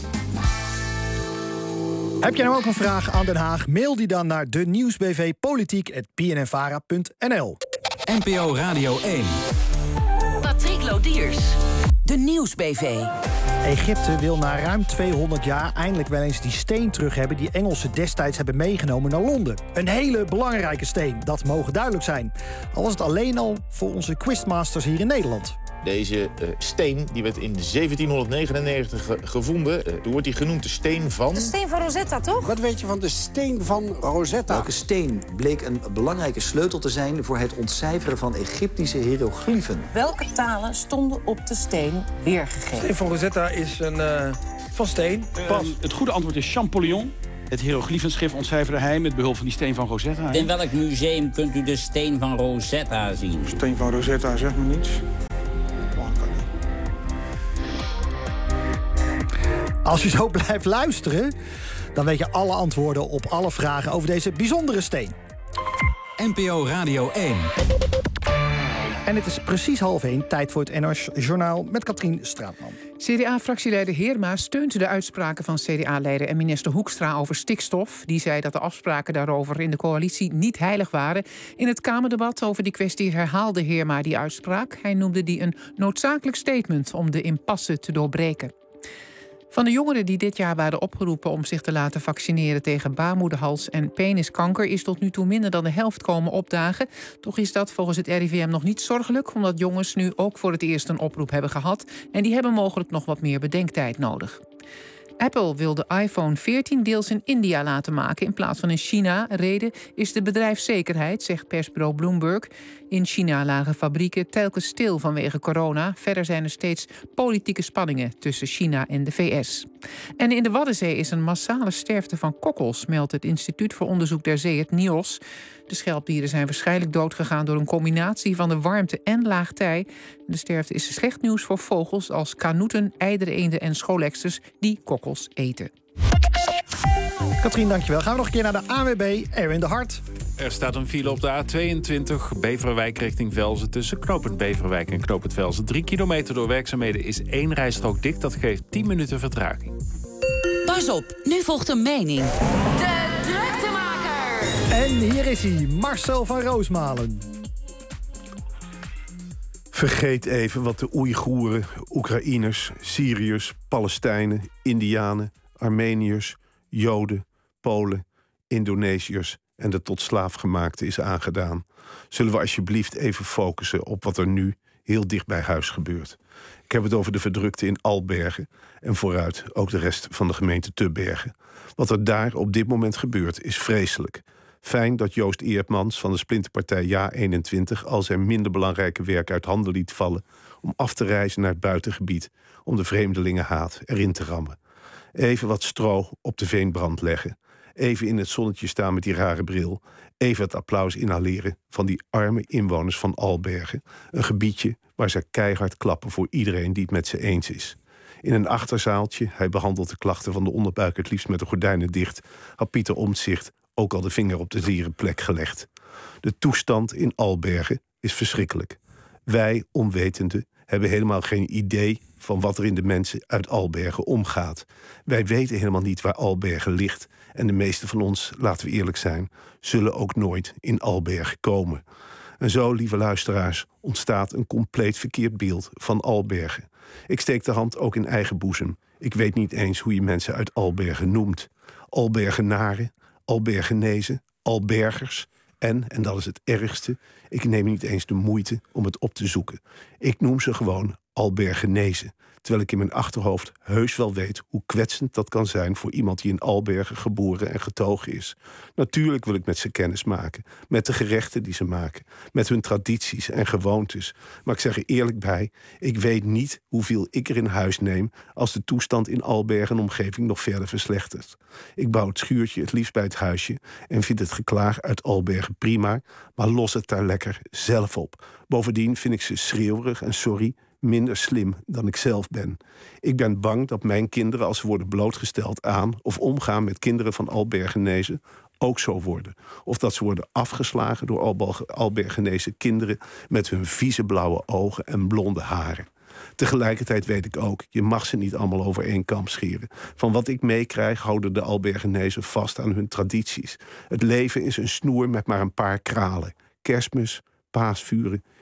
Speaker 2: Heb jij nou ook een vraag aan Den Haag? Mail die dan naar de nieuwsbv politiek at p n n vara punt n l.
Speaker 5: N P O Radio één.
Speaker 15: Patrick Lodiers. De Nieuws-B V.
Speaker 2: Egypte wil na ruim tweehonderd jaar eindelijk wel eens die steen terug hebben die Engelsen destijds hebben meegenomen naar Londen. Een hele belangrijke steen, dat mogen duidelijk zijn. Al was het alleen al voor onze quizmasters hier in Nederland.
Speaker 4: Deze uh, steen die werd in zeventienhonderdnegenennegentig ge gevonden. Uh, toen wordt die genoemd de steen van...
Speaker 5: De steen van Rosetta, toch?
Speaker 6: Wat weet je van de steen van Rosetta?
Speaker 7: Welke steen bleek een belangrijke sleutel te zijn voor het ontcijferen van Egyptische hiërogliefen?
Speaker 5: Welke talen stonden op de steen weergegeven?
Speaker 6: De steen van Rosetta is een uh, van steen.
Speaker 8: Pas. Uh, het goede antwoord is Champollion. Het hiërogliefenschrift ontcijferde hij met behulp van die steen van Rosetta.
Speaker 26: In welk museum kunt u de steen van Rosetta zien?
Speaker 6: De steen van Rosetta zegt me niets.
Speaker 2: Als je zo blijft luisteren, dan weet je alle antwoorden op alle vragen over deze bijzondere steen.
Speaker 27: N P O Radio één.
Speaker 2: En het is precies half één, tijd voor het N O S-journaal met Katrien Straatman.
Speaker 3: C D A-fractieleider Heerma steunt de uitspraken van C D A-leider en minister Hoekstra over stikstof. Die zei dat de afspraken daarover in de coalitie niet heilig waren. In het Kamerdebat over die kwestie herhaalde Heerma die uitspraak. Hij noemde die een noodzakelijk statement om de impasse te doorbreken. Van de jongeren die dit jaar waren opgeroepen om zich te laten vaccineren tegen baarmoederhals- en peniskanker is tot nu toe minder dan de helft komen opdagen. Toch is dat volgens het R I V M nog niet zorgelijk, omdat jongens nu ook voor het eerst een oproep hebben gehad en die hebben mogelijk nog wat meer bedenktijd nodig. Apple wil de iPhone veertien deels in India laten maken in plaats van in China. Reden is de bedrijfszekerheid, zegt persbureau Bloomberg. In China lagen fabrieken telkens stil vanwege corona. Verder zijn er steeds politieke spanningen tussen China en de V S. En in de Waddenzee is een massale sterfte van kokkels, meldt het Instituut voor Onderzoek der Zee, het N I O S. De schelpdieren zijn waarschijnlijk doodgegaan door een combinatie van de warmte en laag tij. De sterfte is slecht nieuws voor vogels als kanoeten, eidereenden en scholexers die kokkels eten.
Speaker 2: Katrien, dankjewel. Gaan we nog een keer naar de A W B. Erwin de Hart.
Speaker 1: Er staat een file op de A tweeëntwintig, Beverwijk richting Velzen. Tussen knooppunt Beverwijk en knooppunt Velzen. Drie kilometer door werkzaamheden is één rijstrook dicht. Dat geeft tien minuten vertraging.
Speaker 15: Pas op, nu volgt een mening.
Speaker 12: De druktemaker.
Speaker 2: En hier is hij, Marcel van Roosmalen.
Speaker 28: Vergeet even wat de Oeigoeren, Oekraïners, Syriërs, Palestijnen, Indianen, Armeniërs, Joden, Polen, Indonesiërs en de tot slaafgemaakte is aangedaan. Zullen we alsjeblieft even focussen op wat er nu heel dicht bij huis gebeurt. Ik heb het over de verdrukten in Albergen en vooruit ook de rest van de gemeente Tubbergen. Wat er daar op dit moment gebeurt is vreselijk. Fijn dat Joost Eertmans van de splinterpartij Ja eenentwintig al zijn minder belangrijke werk uit handen liet vallen om af te reizen naar het buitengebied om de vreemdelingenhaat erin te rammen. Even wat stro op de veenbrand leggen. Even in het zonnetje staan met die rare bril. Even het applaus inhaleren van die arme inwoners van Albergen. Een gebiedje waar ze keihard klappen voor iedereen die het met ze eens is. In een achterzaaltje, hij behandelt de klachten van de onderbuik het liefst met de gordijnen dicht, had Pieter Omtzigt ook al de vinger op de zere plek gelegd. De toestand in Albergen is verschrikkelijk. Wij, onwetenden, hebben helemaal geen idee van wat er in de mensen uit Albergen omgaat. Wij weten helemaal niet waar Albergen ligt. En de meeste van ons, laten we eerlijk zijn, zullen ook nooit in Albergen komen. En zo, lieve luisteraars, ontstaat een compleet verkeerd beeld van Albergen. Ik steek de hand ook in eigen boezem. Ik weet niet eens hoe je mensen uit Albergen noemt. Albergenaren, Albergenezen, Albergers. En, en dat is het ergste, ik neem niet eens de moeite om het op te zoeken. Ik noem ze gewoon Albergenezen. Terwijl ik in mijn achterhoofd heus wel weet hoe kwetsend dat kan zijn voor iemand die in Albergen geboren en getogen is. Natuurlijk wil ik met ze kennis maken, met de gerechten die ze maken, met hun tradities en gewoontes. Maar ik zeg er eerlijk bij, ik weet niet hoeveel ik er in huis neem als de toestand in Albergen en omgeving nog verder verslechtert. Ik bouw het schuurtje het liefst bij het huisje en vind het geklaag uit Albergen prima, maar los het daar lekker zelf op. Bovendien vind ik ze schreeuwerig en sorry, minder slim dan ik zelf ben. Ik ben bang dat mijn kinderen, als ze worden blootgesteld aan of omgaan met kinderen van Albergenezen, ook zo worden. Of dat ze worden afgeslagen door Albergenese kinderen met hun vieze blauwe ogen en blonde haren. Tegelijkertijd weet ik ook, je mag ze niet allemaal over één kam scheren. Van wat ik meekrijg houden de Albergenezen vast aan hun tradities. Het leven is een snoer met maar een paar kralen. Kerstmis, paasvuren,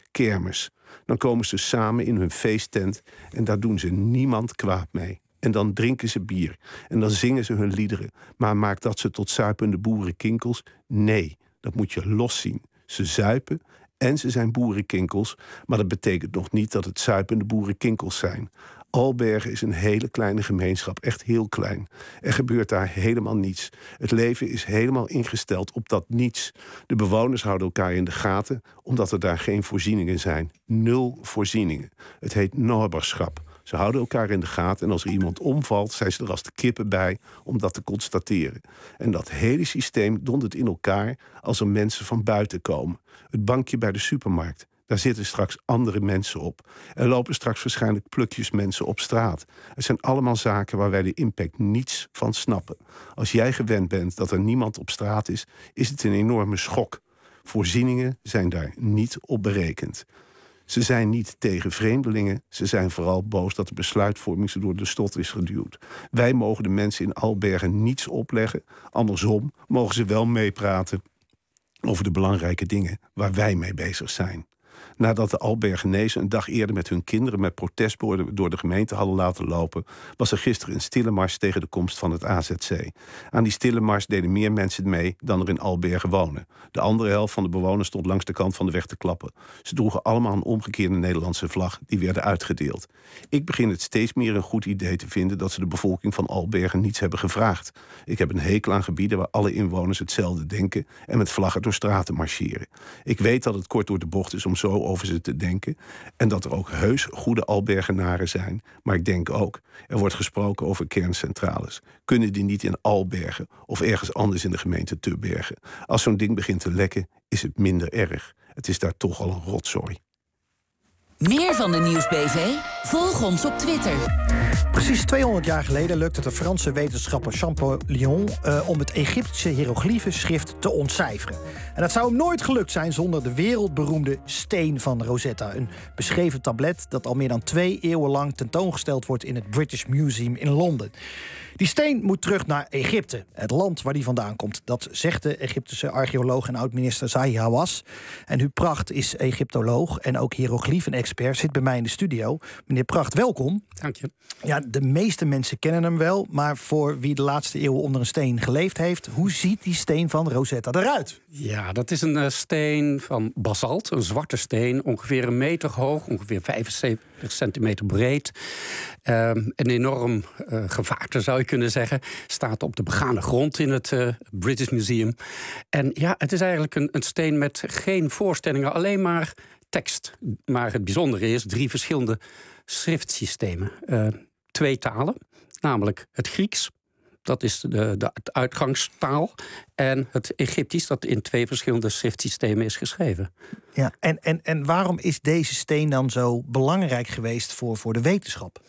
Speaker 28: kermis. Dan komen ze samen in hun feesttent en daar doen ze niemand kwaad mee. En dan drinken ze bier. En dan zingen ze hun liederen. Maar maakt dat ze tot zuipende boerenkinkels? Nee, dat moet je loszien. Ze zuipen en ze zijn boerenkinkels. Maar dat betekent nog niet dat het zuipende boerenkinkels zijn. Albergen is een hele kleine gemeenschap, echt heel klein. Er gebeurt daar helemaal niets. Het leven is helemaal ingesteld op dat niets. De bewoners houden elkaar in de gaten, omdat er daar geen voorzieningen zijn. Nul voorzieningen. Het heet naberschap. Ze houden elkaar in de gaten en als er iemand omvalt, zijn ze er als de kippen bij om dat te constateren. En dat hele systeem dondert in elkaar als er mensen van buiten komen. Het bankje bij de supermarkt. Daar zitten straks andere mensen op. Er lopen straks waarschijnlijk plukjes mensen op straat. Het zijn allemaal zaken waar wij de impact niets van snappen. Als jij gewend bent dat er niemand op straat is, is het een enorme schok. Voorzieningen zijn daar niet op berekend. Ze zijn niet tegen vreemdelingen. Ze zijn vooral boos dat de besluitvorming ze door de strot is geduwd. Wij mogen de mensen in Albergen niets opleggen. Andersom mogen ze wel meepraten over de belangrijke dingen waar wij mee bezig zijn. Nadat de Albergenezen een dag eerder met hun kinderen met protestborden door de gemeente hadden laten lopen, was er gisteren een stille mars tegen de komst van het A Z C. Aan die stille mars deden meer mensen mee dan er in Albergen wonen. De andere helft van de bewoners stond langs de kant van de weg te klappen. Ze droegen allemaal een omgekeerde Nederlandse vlag, die werden uitgedeeld. Ik begin het steeds meer een goed idee te vinden dat ze de bevolking van Albergen niets hebben gevraagd. Ik heb een hekel aan gebieden waar alle inwoners hetzelfde denken en met vlaggen door straten marcheren. Ik weet dat het kort door de bocht is om zo over ze te denken en dat er ook heus goede Albergenaren zijn. Maar ik denk ook, er wordt gesproken over kerncentrales. Kunnen die niet in Albergen of ergens anders in de gemeente Tubbergen? Als zo'n ding begint te lekken, is het minder erg. Het is daar toch al een rotzooi.
Speaker 15: Meer van de Nieuwsbv? Volg ons op Twitter.
Speaker 2: Precies tweehonderd jaar geleden lukte de Franse wetenschapper Champollion uh, om het Egyptische hiëroglievenschrift te ontcijferen. En dat zou hem nooit gelukt zijn zonder de wereldberoemde steen van Rosetta. Een beschreven tablet dat al meer dan twee eeuwen lang tentoongesteld wordt in het British Museum in Londen. Die steen moet terug naar Egypte, het land waar die vandaan komt. Dat zegt de Egyptische archeoloog en oud-minister Zahi Hawass. En Huub Pracht is Egyptoloog en ook hiërogliefen-expert, zit bij mij in de studio. Meneer Pracht, welkom.
Speaker 9: Dank je.
Speaker 2: Ja, de meeste mensen kennen hem wel, maar voor wie de laatste eeuwen onder een steen geleefd heeft, hoe ziet die steen van Rosetta eruit?
Speaker 9: Ja, dat is een uh, steen van basalt, een zwarte steen, ongeveer een meter hoog, ongeveer vijfenzeventig centimeter breed. Uh, een enorm uh, gevaarte zou je kunnen zeggen. Staat op de begane grond in het uh, British Museum. En ja, het is eigenlijk een, een steen met geen voorstellingen, alleen maar tekst. Maar het bijzondere is drie verschillende schriftsystemen. Uh, twee talen, namelijk het Grieks. Dat is de, de het uitgangstaal. En het Egyptisch, dat in twee verschillende schriftsystemen is geschreven.
Speaker 2: Ja, en, en, en waarom is deze steen dan zo belangrijk geweest voor, voor de wetenschap?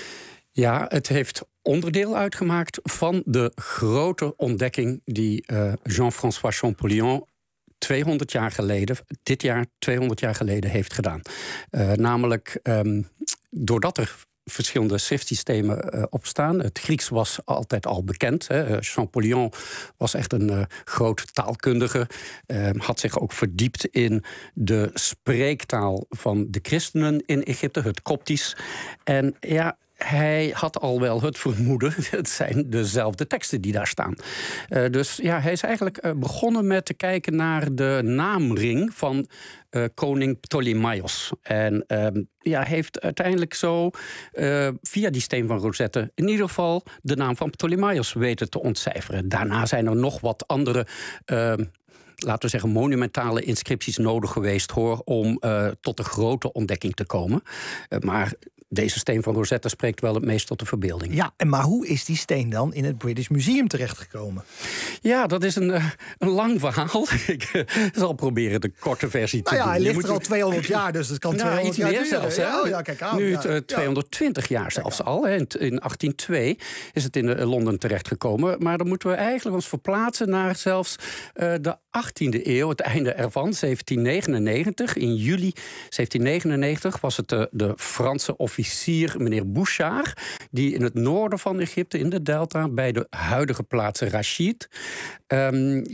Speaker 9: Ja, het heeft onderdeel uitgemaakt van de grote ontdekking die uh, Jean-François Champollion tweehonderd jaar geleden, dit jaar tweehonderd jaar geleden heeft gedaan. Uh, namelijk, um, doordat er verschillende schriftsystemen uh, opstaan. Het Grieks was altijd al bekend. Hè. Champollion was echt een uh, groot taalkundige. Uh, had zich ook verdiept in de spreektaal van de christenen in Egypte, het Koptisch. En ja, hij had al wel het vermoeden, het zijn dezelfde teksten die daar staan. Uh, dus ja, hij is eigenlijk uh, begonnen met te kijken naar de naamring van uh, koning Ptolemaios. En uh, ja, heeft uiteindelijk zo uh, via die steen van Rosetta in ieder geval de naam van Ptolemaios weten te ontcijferen. Daarna zijn er nog wat andere Uh, laten we zeggen, monumentale inscripties nodig geweest, hoor, om uh, tot de grote ontdekking te komen. Uh, maar deze steen van Rosetta spreekt wel het meest tot de verbeelding.
Speaker 2: Ja, en maar hoe is die steen dan in het British Museum terechtgekomen?
Speaker 9: Ja, dat is een, uh, een lang verhaal. Ik uh, zal proberen de korte versie te
Speaker 2: nou ja,
Speaker 9: doen.
Speaker 2: hij ligt
Speaker 9: Je
Speaker 2: er al tweehonderd jaar, dus het kan
Speaker 9: nou,
Speaker 2: tweehonderd
Speaker 9: iets
Speaker 2: jaar
Speaker 9: meer
Speaker 2: duren.
Speaker 9: zelfs. Hè?
Speaker 2: Ja, oh, ja, kijk aan.
Speaker 9: Nu
Speaker 2: ja.
Speaker 9: uh, tweehonderdtwintig jaar zelfs al. Hè. In, in achttien twee is het in uh, Londen terechtgekomen. Maar dan moeten we eigenlijk ons verplaatsen naar zelfs uh, de achttiende eeuw, het einde ervan, zeventien negenennegentig. In juli zeventien negenennegentig was het de, de Franse officier, meneer Bouchard, die in het noorden van Egypte, in de delta, bij de huidige plaats Rachid, um, ja,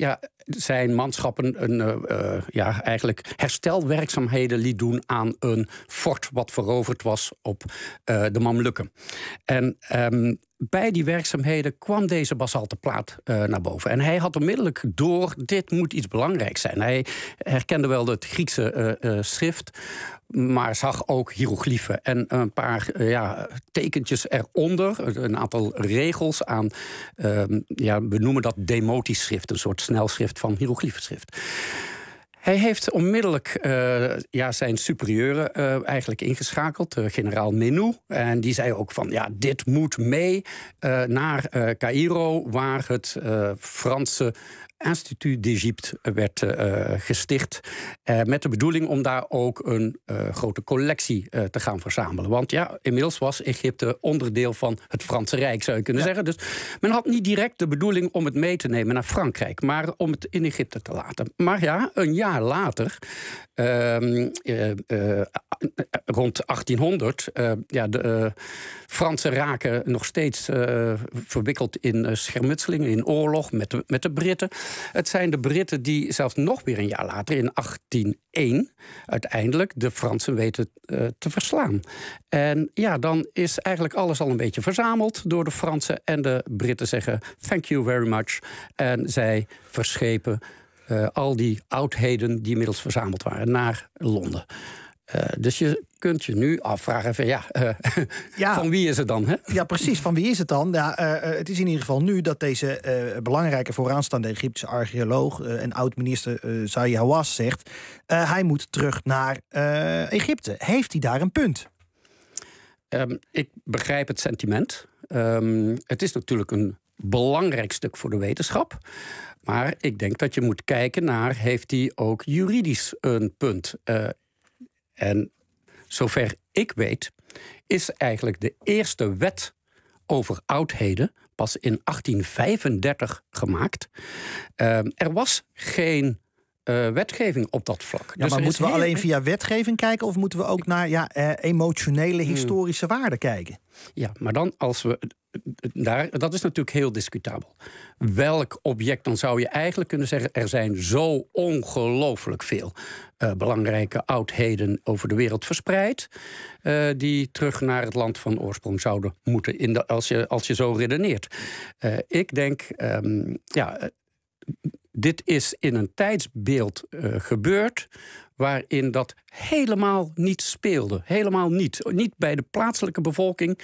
Speaker 9: zijn manschappen een, uh, uh, ja, eigenlijk herstelwerkzaamheden liet doen aan een fort wat veroverd was op uh, de Mamlukken. En um, bij die werkzaamheden kwam deze basaltenplaat uh, naar boven. En hij had onmiddellijk door, dit moet iets belangrijks zijn. Hij herkende wel het Griekse uh, uh, schrift, maar zag ook hiërogliefen en een paar uh, ja, tekentjes eronder. Een aantal regels aan, uh, ja, we noemen dat demotisch schrift, een soort snelschrift van hiërogliefenschrift. Hij heeft onmiddellijk uh, ja, zijn superieuren uh, eigenlijk ingeschakeld, uh, generaal Menou. En die zei ook van, ja, dit moet mee uh, naar uh, Caïro, waar het uh, Franse Instituut d'Égypte werd uh, gesticht. Uh, met de bedoeling om daar ook een uh, grote collectie uh, te gaan verzamelen. Want ja, inmiddels was Egypte onderdeel van het Franse Rijk, zou je kunnen ja. zeggen. Dus men had niet direct de bedoeling om het mee te nemen naar Frankrijk, maar om het in Egypte te laten. Maar ja, een jaar later, uh, uh, uh, rond achttienhonderd, uh, ja, de uh, Fransen raken nog steeds uh, verwikkeld in uh, schermutselingen, in oorlog met de, met de Britten. Het zijn de Britten die zelfs nog weer een jaar later, in achttien één, uiteindelijk de Fransen weten uh, te verslaan. En ja, dan is eigenlijk alles al een beetje verzameld door de Fransen. En de Britten zeggen, thank you very much. En zij verschepen uh, al die oudheden die inmiddels verzameld waren naar Londen. Uh, dus je kunt je nu afvragen van ja, uh, ja, van wie is het dan? Hè?
Speaker 2: Ja, precies, van wie is het dan? Ja, uh, het is in ieder geval nu dat deze uh, belangrijke vooraanstaande Egyptische archeoloog uh, en oud-minister uh, Zahi Hawass zegt, Uh, hij moet terug naar uh, Egypte. Heeft hij daar een punt?
Speaker 9: Um, ik begrijp het sentiment. Um, het is natuurlijk een belangrijk stuk voor de wetenschap. Maar ik denk dat je moet kijken naar, heeft hij ook juridisch een punt? Uh, En zover ik weet, is eigenlijk de eerste wet over oudheden pas in achttien vijfendertig gemaakt. Uh, er was geen uh, wetgeving op dat vlak.
Speaker 2: Ja, dus maar moeten we heel... alleen via wetgeving kijken, of moeten we ook naar ja, uh, emotionele, historische hmm. waarden kijken?
Speaker 9: Ja, maar dan als we daar, dat is natuurlijk heel discutabel. Welk object, dan zou je eigenlijk kunnen zeggen, er zijn zo ongelooflijk veel uh, belangrijke oudheden over de wereld verspreid, uh, die terug naar het land van oorsprong zouden moeten, in de, als, je, als je zo redeneert. Uh, ik denk, um, ja, uh, dit is in een tijdsbeeld uh, gebeurd waarin dat helemaal niet speelde. Helemaal niet. Niet bij de plaatselijke bevolking.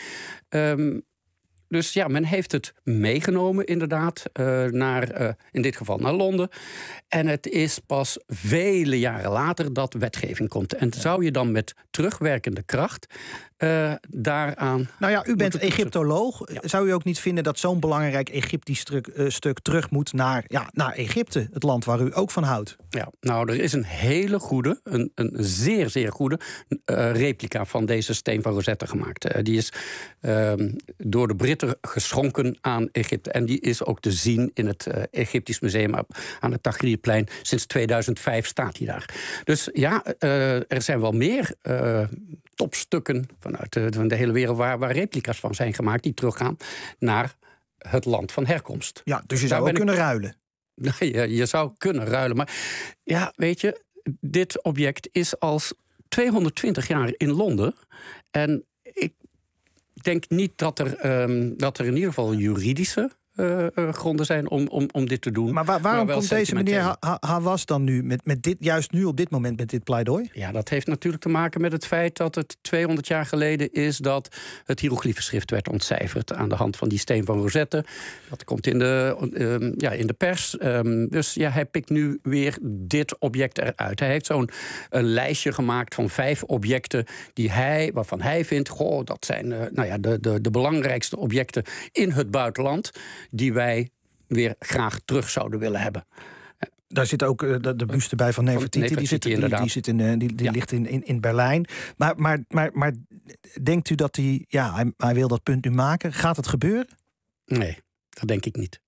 Speaker 9: Um, Dus ja, men heeft het meegenomen inderdaad, uh, naar, uh, in dit geval naar Londen. En het is pas vele jaren later dat wetgeving komt. En zou je dan met terugwerkende kracht uh, daaraan...
Speaker 2: Nou ja, u bent Egyptoloog. Ja. Zou u ook niet vinden dat zo'n belangrijk Egyptisch stuk, uh, stuk terug moet naar, ja, naar Egypte, het land waar u ook van houdt?
Speaker 9: Ja, nou, er is een hele goede, een, een zeer, zeer goede uh, replica van deze steen van Rosetta gemaakt. Uh, die is uh, door de Britten geschonken aan Egypte. En die is ook te zien in het uh, Egyptisch Museum aan het Tahrirplein. Sinds tweeduizend vijf staat hij daar. Dus ja, uh, er zijn wel meer uh, topstukken vanuit de, van de hele wereld waar, waar replica's van zijn gemaakt die teruggaan naar het land van herkomst.
Speaker 2: Ja, dus je zou ook kunnen ik... ruilen.
Speaker 9: je, je zou kunnen ruilen. Maar ja, weet je, dit object is al tweehonderdtwintig jaar in Londen. En ik Ik denk niet dat er, um, dat er in ieder geval juridische uh, uh, gronden zijn om, om, om dit te doen.
Speaker 2: Maar waar, waarom maar komt deze meneer Hawass dan nu, met, met dit, juist nu op dit moment met dit pleidooi?
Speaker 9: Ja, dat heeft natuurlijk te maken met het feit dat het tweehonderd jaar geleden is dat het hiërogliefenschrift werd ontcijferd aan de hand van die steen van Rosette. Dat komt in de, um, ja, in de pers. Um, dus ja, hij pikt nu weer dit object eruit. Hij heeft zo'n een lijstje gemaakt van vijf objecten die hij, waarvan hij vindt, goh, dat zijn uh, nou ja, de, de, de belangrijkste objecten in het buitenland die wij weer graag terug zouden willen hebben.
Speaker 2: Daar zit ook uh, de, de buste bij van Nefertiti. Die, zit, die, die, zit in, uh, die, die ja. ligt in, in, in Berlijn. Maar, maar, maar, maar denkt u dat hij, ja, hij, hij wil dat punt nu maken? Gaat het gebeuren?
Speaker 9: Nee, dat denk ik niet.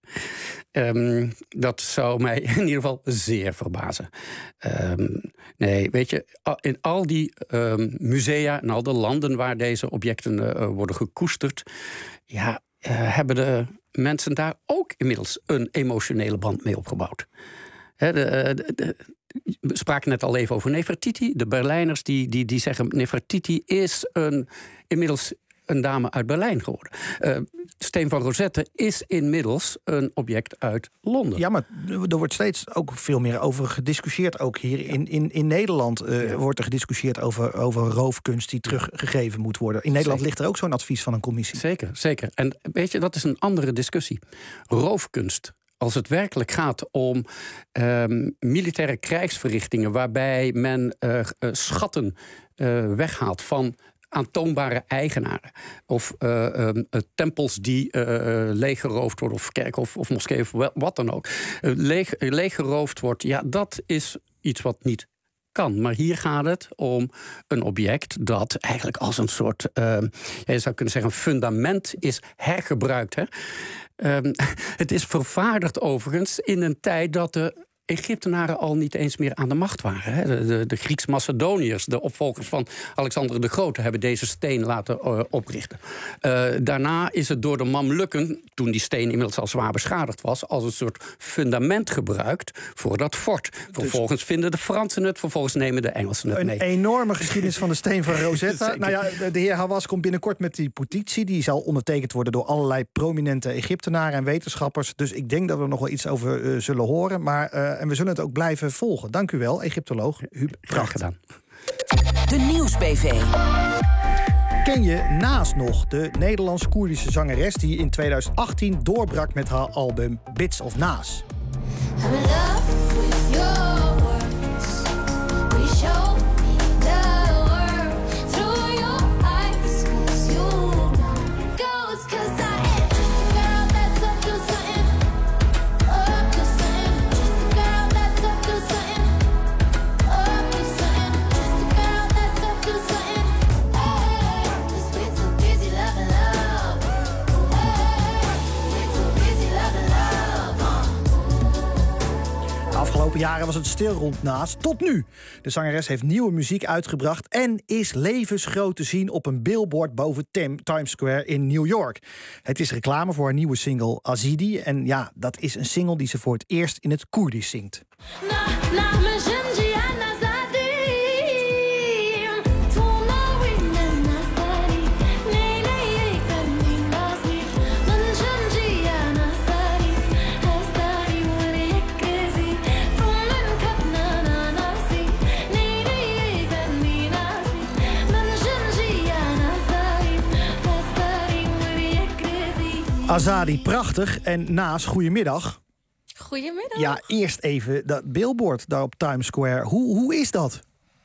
Speaker 9: Um, dat zou mij in ieder geval zeer verbazen. Um, nee, weet je, in al die um, musea en al de landen waar deze objecten uh, worden gekoesterd, ja, uh, hebben de mensen daar ook inmiddels een emotionele band mee opgebouwd. He, de, de, de, we spraken net al even over Nefertiti. De Berlijners die, die, die zeggen Nefertiti is een, inmiddels een dame uit Berlijn geworden. Uh, Steen van Rosette is inmiddels een object uit Londen.
Speaker 2: Ja, maar er wordt steeds ook veel meer over gediscussieerd. Ook hier in, in, in Nederland uh, ja. wordt er gediscussieerd over, over roofkunst die teruggegeven moet worden. In Nederland zeker. Ligt er ook zo'n advies van een commissie.
Speaker 9: Zeker, zeker. En weet je, dat is een andere discussie. Roofkunst. Als het werkelijk gaat om um, militaire krijgsverrichtingen waarbij men uh, uh, schatten uh, weghaalt van aantoonbare eigenaren. Of uh, um, uh, tempels die uh, leeggeroofd worden, of kerken of, of moskeeën, of wat dan ook. Uh, leeg, uh, leeggeroofd wordt, ja, dat is iets wat niet kan. Maar hier gaat het om een object dat eigenlijk als een soort, uh, je zou kunnen zeggen, een fundament is hergebruikt. Hè? Um, het is vervaardigd overigens in een tijd dat de Egyptenaren al niet eens meer aan de macht waren. Hè. De, de, de Grieks-Macedoniërs, de opvolgers van Alexander de Grote, hebben deze steen laten uh, oprichten. Uh, daarna is het door de Mamlukken, toen die steen inmiddels al zwaar beschadigd was, als een soort fundament gebruikt voor dat fort. Vervolgens dus vinden de Fransen het, vervolgens nemen de Engelsen het mee.
Speaker 2: Een enorme geschiedenis van de steen van Rosetta. Nou ja, de, de heer Hawass komt binnenkort met die petitie. Die zal ondertekend worden door allerlei prominente Egyptenaren en wetenschappers. Dus ik denk dat we er nog wel iets over uh, zullen horen. Maar uh, en we zullen het ook blijven volgen. Dank u wel, Egyptoloog Huub.
Speaker 9: Graag gedaan.
Speaker 15: De Nieuws-B V.
Speaker 2: Ken je Naas nog, de Nederlands-Koerdische zangeres die in tweeduizend achttien doorbrak met haar album Bits of Naas? Afgelopen jaren was het stil rond Naas, tot nu. De zangeres heeft nieuwe muziek uitgebracht en is levensgroot te zien op een billboard boven Times Square in New York. Het is reclame voor haar nieuwe single Azidi. En ja, dat is een single die ze voor het eerst in het Koerdisch zingt. Na, na, Azadi, prachtig. En Naas, goedemiddag.
Speaker 10: Goedemiddag.
Speaker 2: Ja, eerst even dat billboard daar op Times Square. Hoe, hoe is dat?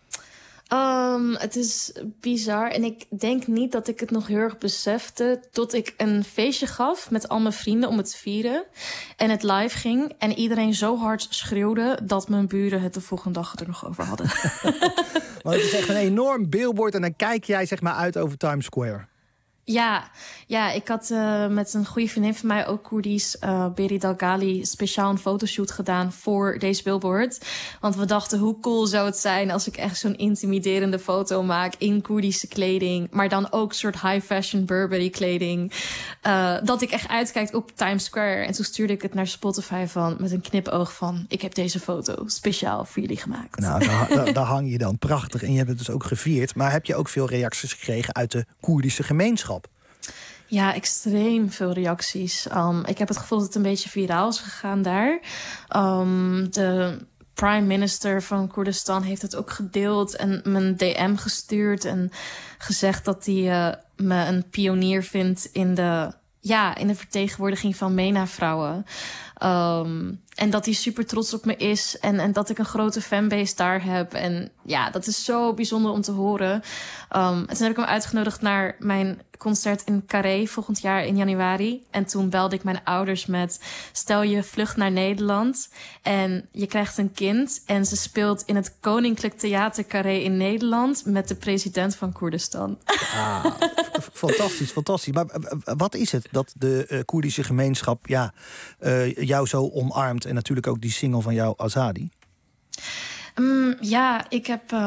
Speaker 10: Um, het is bizar en ik denk niet dat ik het nog heel erg besefte tot ik een feestje gaf met al mijn vrienden om het te vieren. En het live ging en iedereen zo hard schreeuwde dat mijn buren het de volgende dag er nog over hadden.
Speaker 2: Want het is echt een enorm billboard en dan kijk jij zeg maar uit over Times Square.
Speaker 10: Ja, ja, ik had uh, met een goede vriendin van mij, ook Koerdisch, uh, Beri Dalgali, speciaal een fotoshoot gedaan voor deze billboard. Want we dachten, hoe cool zou het zijn als ik echt zo'n intimiderende foto maak in Koerdische kleding, maar dan ook soort high fashion Burberry kleding. Uh, dat ik echt uitkijk op Times Square. En toen stuurde ik het naar Spotify van, met een knipoog van, ik heb deze foto speciaal voor jullie gemaakt.
Speaker 2: Nou, daar, daar, daar hang je dan prachtig. En je hebt het dus ook gevierd. Maar heb je ook veel reacties gekregen uit de Koerdische gemeenschap?
Speaker 10: Ja, extreem veel reacties. Um, ik heb het gevoel dat het een beetje viraal is gegaan daar. Um, de prime minister van Koerdistan heeft het ook gedeeld en me een D M gestuurd en gezegd dat hij uh, me een pionier vindt in de, ja, in de vertegenwoordiging van MENA-vrouwen. Um, en dat hij super trots op me is. En, en dat ik een grote fanbase daar heb. En ja, dat is zo bijzonder om te horen. Um, en toen heb ik hem uitgenodigd naar mijn concert in Carré volgend jaar in januari. En toen belde ik mijn ouders met, stel je vlucht naar Nederland en je krijgt een kind en ze speelt in het Koninklijk Theater Carré in Nederland met de president van Koerdistan.
Speaker 2: Ah, fantastisch, fantastisch. Maar wat is het dat de uh, Koerdische gemeenschap ja, uh, jou zo omarmt en natuurlijk ook die single van jou, Azadi?
Speaker 10: Um, ja, ik heb um,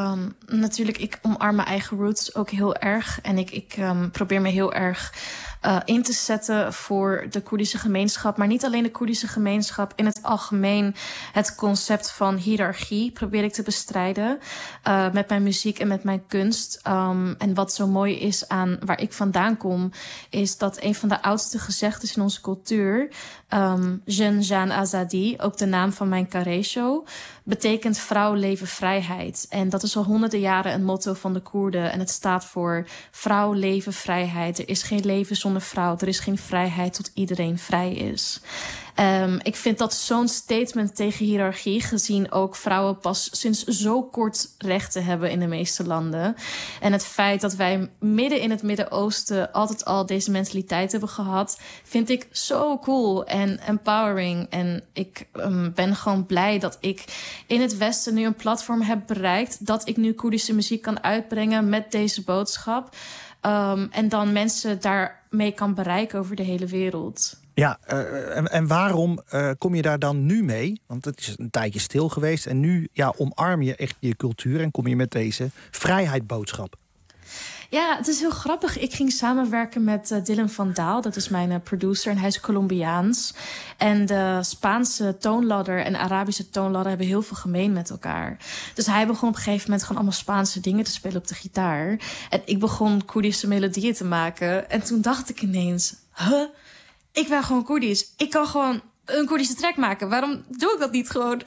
Speaker 10: natuurlijk, ik omarm mijn eigen roots ook heel erg. En ik, ik um, probeer me heel erg uh, in te zetten voor de Koerdische gemeenschap. Maar niet alleen de Koerdische gemeenschap. In het algemeen het concept van hiërarchie probeer ik te bestrijden. Uh, met mijn muziek en met mijn kunst. Um, en wat zo mooi is aan waar ik vandaan kom, is dat een van de oudste gezegdes in onze cultuur, um, Jen Jan Azadi, ook de naam van mijn Carré-show, betekent vrouw, leven, vrijheid. En dat is al honderden jaren een motto van de Koerden. En het staat voor vrouw, leven, vrijheid. Er is geen leven zonder vrouw. Er is geen vrijheid tot iedereen vrij is. Um, ik vind dat zo'n statement tegen hiërarchie, gezien ook vrouwen pas sinds zo kort rechten hebben in de meeste landen. En het feit dat wij midden in het Midden-Oosten altijd al deze mentaliteit hebben gehad, vind ik zo cool en empowering. En ik um, ben gewoon blij dat ik in het Westen nu een platform heb bereikt, dat ik nu Koerdische muziek kan uitbrengen met deze boodschap. Um, en dan mensen daarmee kan bereiken over de hele wereld.
Speaker 2: Ja, uh, en, en waarom uh, kom je daar dan nu mee? Want het is een tijdje stil geweest. En nu ja, omarm je echt je cultuur en kom je met deze vrijheidboodschap.
Speaker 10: Ja, het is heel grappig. Ik ging samenwerken met uh, Dylan van Daal. Dat is mijn uh, producer en hij is Colombiaans. En de Spaanse toonladder en Arabische toonladder hebben heel veel gemeen met elkaar. Dus hij begon op een gegeven moment gewoon allemaal Spaanse dingen te spelen op de gitaar. En ik begon Koerdische melodieën te maken. En toen dacht ik ineens, huh? Ik ben gewoon Koerdisch. Ik kan gewoon een Koerdische track maken. Waarom doe ik dat niet gewoon?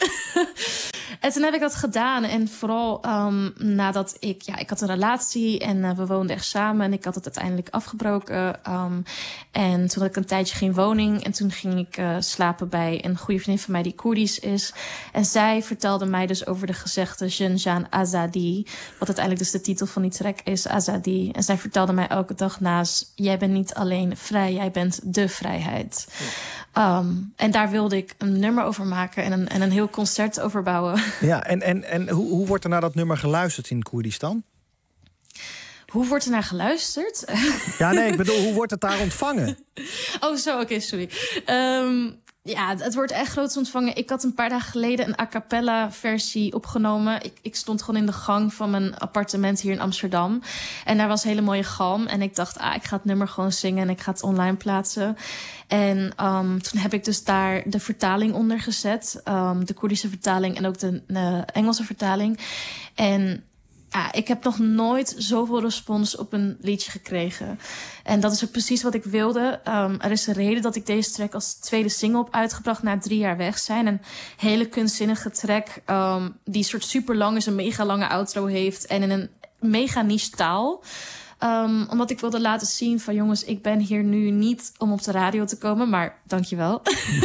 Speaker 10: En toen heb ik dat gedaan. En vooral um, nadat ik... Ja, ik had een relatie en uh, we woonden echt samen. En ik had het uiteindelijk afgebroken. Um, en toen had ik een tijdje geen woning. En toen ging ik uh, slapen bij een goede vriendin van mij die Koerdisch is. En zij vertelde mij dus over de gezegde Jen Jan Azadi. Wat uiteindelijk dus de titel van die track is, Azadi. En zij vertelde mij elke dag naast, jij bent niet alleen vrij, jij bent de vrijheid. Ja. Um, en daar wilde ik een nummer over maken en een, en een heel concert over bouwen.
Speaker 2: Ja, en, en, en hoe, hoe wordt er naar dat nummer geluisterd in Koerdistan?
Speaker 10: Hoe wordt er naar geluisterd?
Speaker 2: Ja, nee, ik bedoel, hoe wordt het daar ontvangen?
Speaker 10: Oh, zo, oké, okay, sorry. Um, ja, het wordt echt groots ontvangen. Ik had een paar dagen geleden een a cappella versie opgenomen. Ik, ik stond gewoon in de gang van mijn appartement hier in Amsterdam. En daar was hele mooie galm. En ik dacht, ah, ik ga het nummer gewoon zingen en ik ga het online plaatsen. En um, toen heb ik dus daar de vertaling onder gezet. Um, de Koerdische vertaling en ook de uh, Engelse vertaling. En ja, ik heb nog nooit zoveel respons op een liedje gekregen. En dat is ook precies wat ik wilde. Um, er is een reden dat ik deze track als tweede single heb uitgebracht na drie jaar weg zijn. Een hele kunstzinnige track um, die soort super lang is, een mega lange outro heeft en in een mega niche taal. Um, omdat ik wilde laten zien van jongens, ik ben hier nu niet om op de radio te komen, maar dankjewel.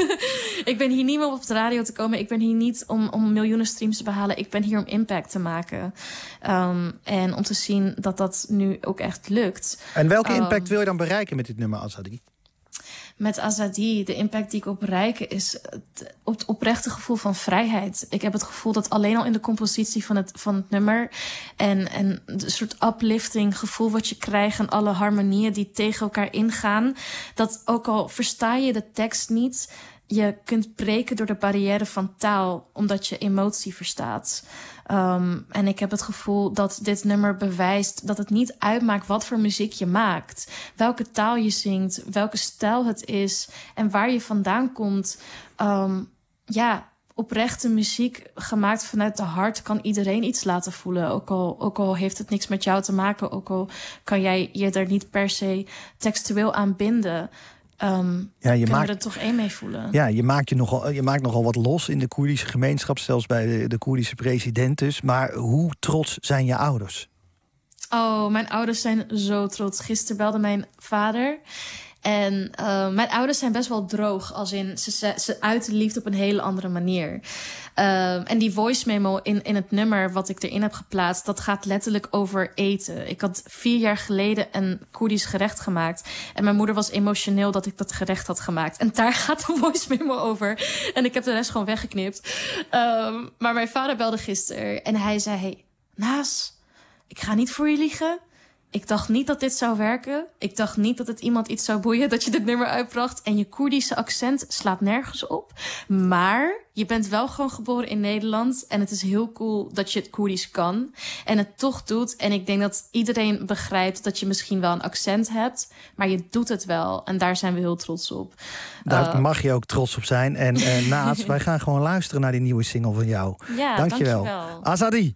Speaker 10: Ik ben hier niet meer om op de radio te komen. Ik ben hier niet om, om miljoenen streams te behalen. Ik ben hier om impact te maken. Um, en om te zien dat dat nu ook echt lukt.
Speaker 2: En welke
Speaker 10: um,
Speaker 2: impact wil je dan bereiken met dit nummer, Azadi?
Speaker 10: Met Azadi, de impact die ik op bereiken is het, het oprechte gevoel van vrijheid. Ik heb het gevoel dat alleen al in de compositie van het, van het nummer en, en een soort uplifting gevoel wat je krijgt en alle harmonieën die tegen elkaar ingaan, dat ook al versta je de tekst niet, je kunt breken door de barrière van taal, omdat je emotie verstaat. Um, en ik heb het gevoel dat dit nummer bewijst dat het niet uitmaakt wat voor muziek je maakt. Welke taal je zingt, welke stijl het is en waar je vandaan komt. Um, ja, oprechte muziek gemaakt vanuit de hart kan iedereen iets laten voelen. Ook al, ook al heeft het niks met jou te maken, ook al kan jij je er niet per se textueel aan binden. Um, ja, je maakt, we er toch één mee voelen.
Speaker 2: Ja, je maakt, je, nogal, je maakt nogal wat los in de Koerdische gemeenschap, zelfs bij de, de Koerdische president dus. Maar hoe trots zijn je ouders?
Speaker 10: Oh, mijn ouders zijn zo trots. Gisteren belde mijn vader. En uh, mijn ouders zijn best wel droog. Als in, ze, ze uiten liefde op een hele andere manier. Uh, en die voice memo in, in het nummer wat ik erin heb geplaatst, dat gaat letterlijk over eten. Ik had vier jaar geleden een Koerdisch gerecht gemaakt. En mijn moeder was emotioneel dat ik dat gerecht had gemaakt. En daar gaat de voice memo over. En ik heb de rest gewoon weggeknipt. Um, maar mijn vader belde gisteren en hij zei, hey, Naas, ik ga niet voor je liegen. Ik dacht niet dat dit zou werken. Ik dacht niet dat het iemand iets zou boeien dat je dit nummer uitbracht. En je Koerdische accent slaat nergens op. Maar je bent wel gewoon geboren in Nederland. En het is heel cool dat je het Koerdisch kan. En het toch doet. En ik denk dat iedereen begrijpt dat je misschien wel een accent hebt. Maar je doet het wel. En daar zijn we heel trots op.
Speaker 2: Daar
Speaker 10: Uh,
Speaker 2: mag je ook trots op zijn. En uh, Naas, wij gaan gewoon luisteren naar die nieuwe single van jou.
Speaker 10: Ja,
Speaker 2: dankjewel.
Speaker 10: dankjewel.
Speaker 2: Azadi.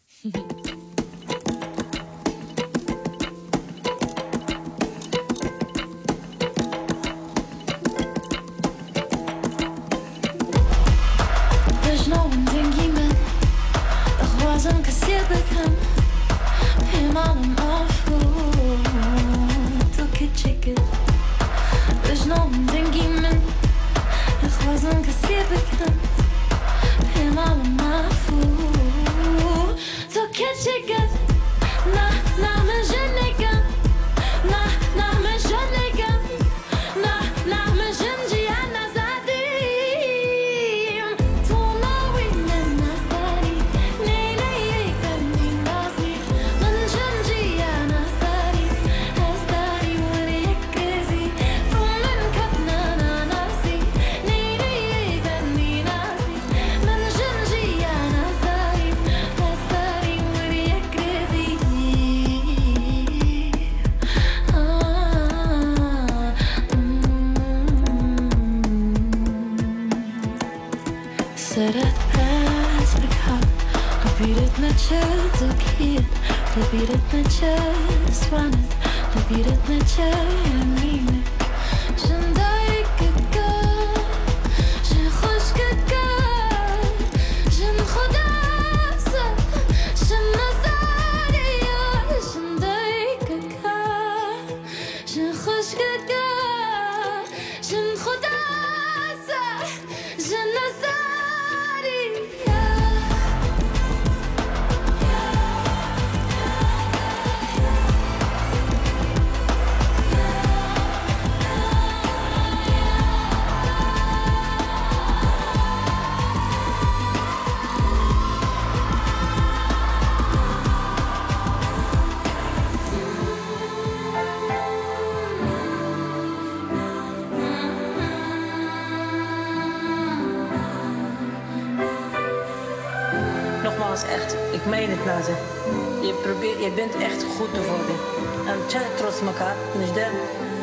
Speaker 11: Nogmaals, echt, ik meen het, Naze. Je, probeert, je bent echt goed te worden. En tja, trots elkaar. Dus dan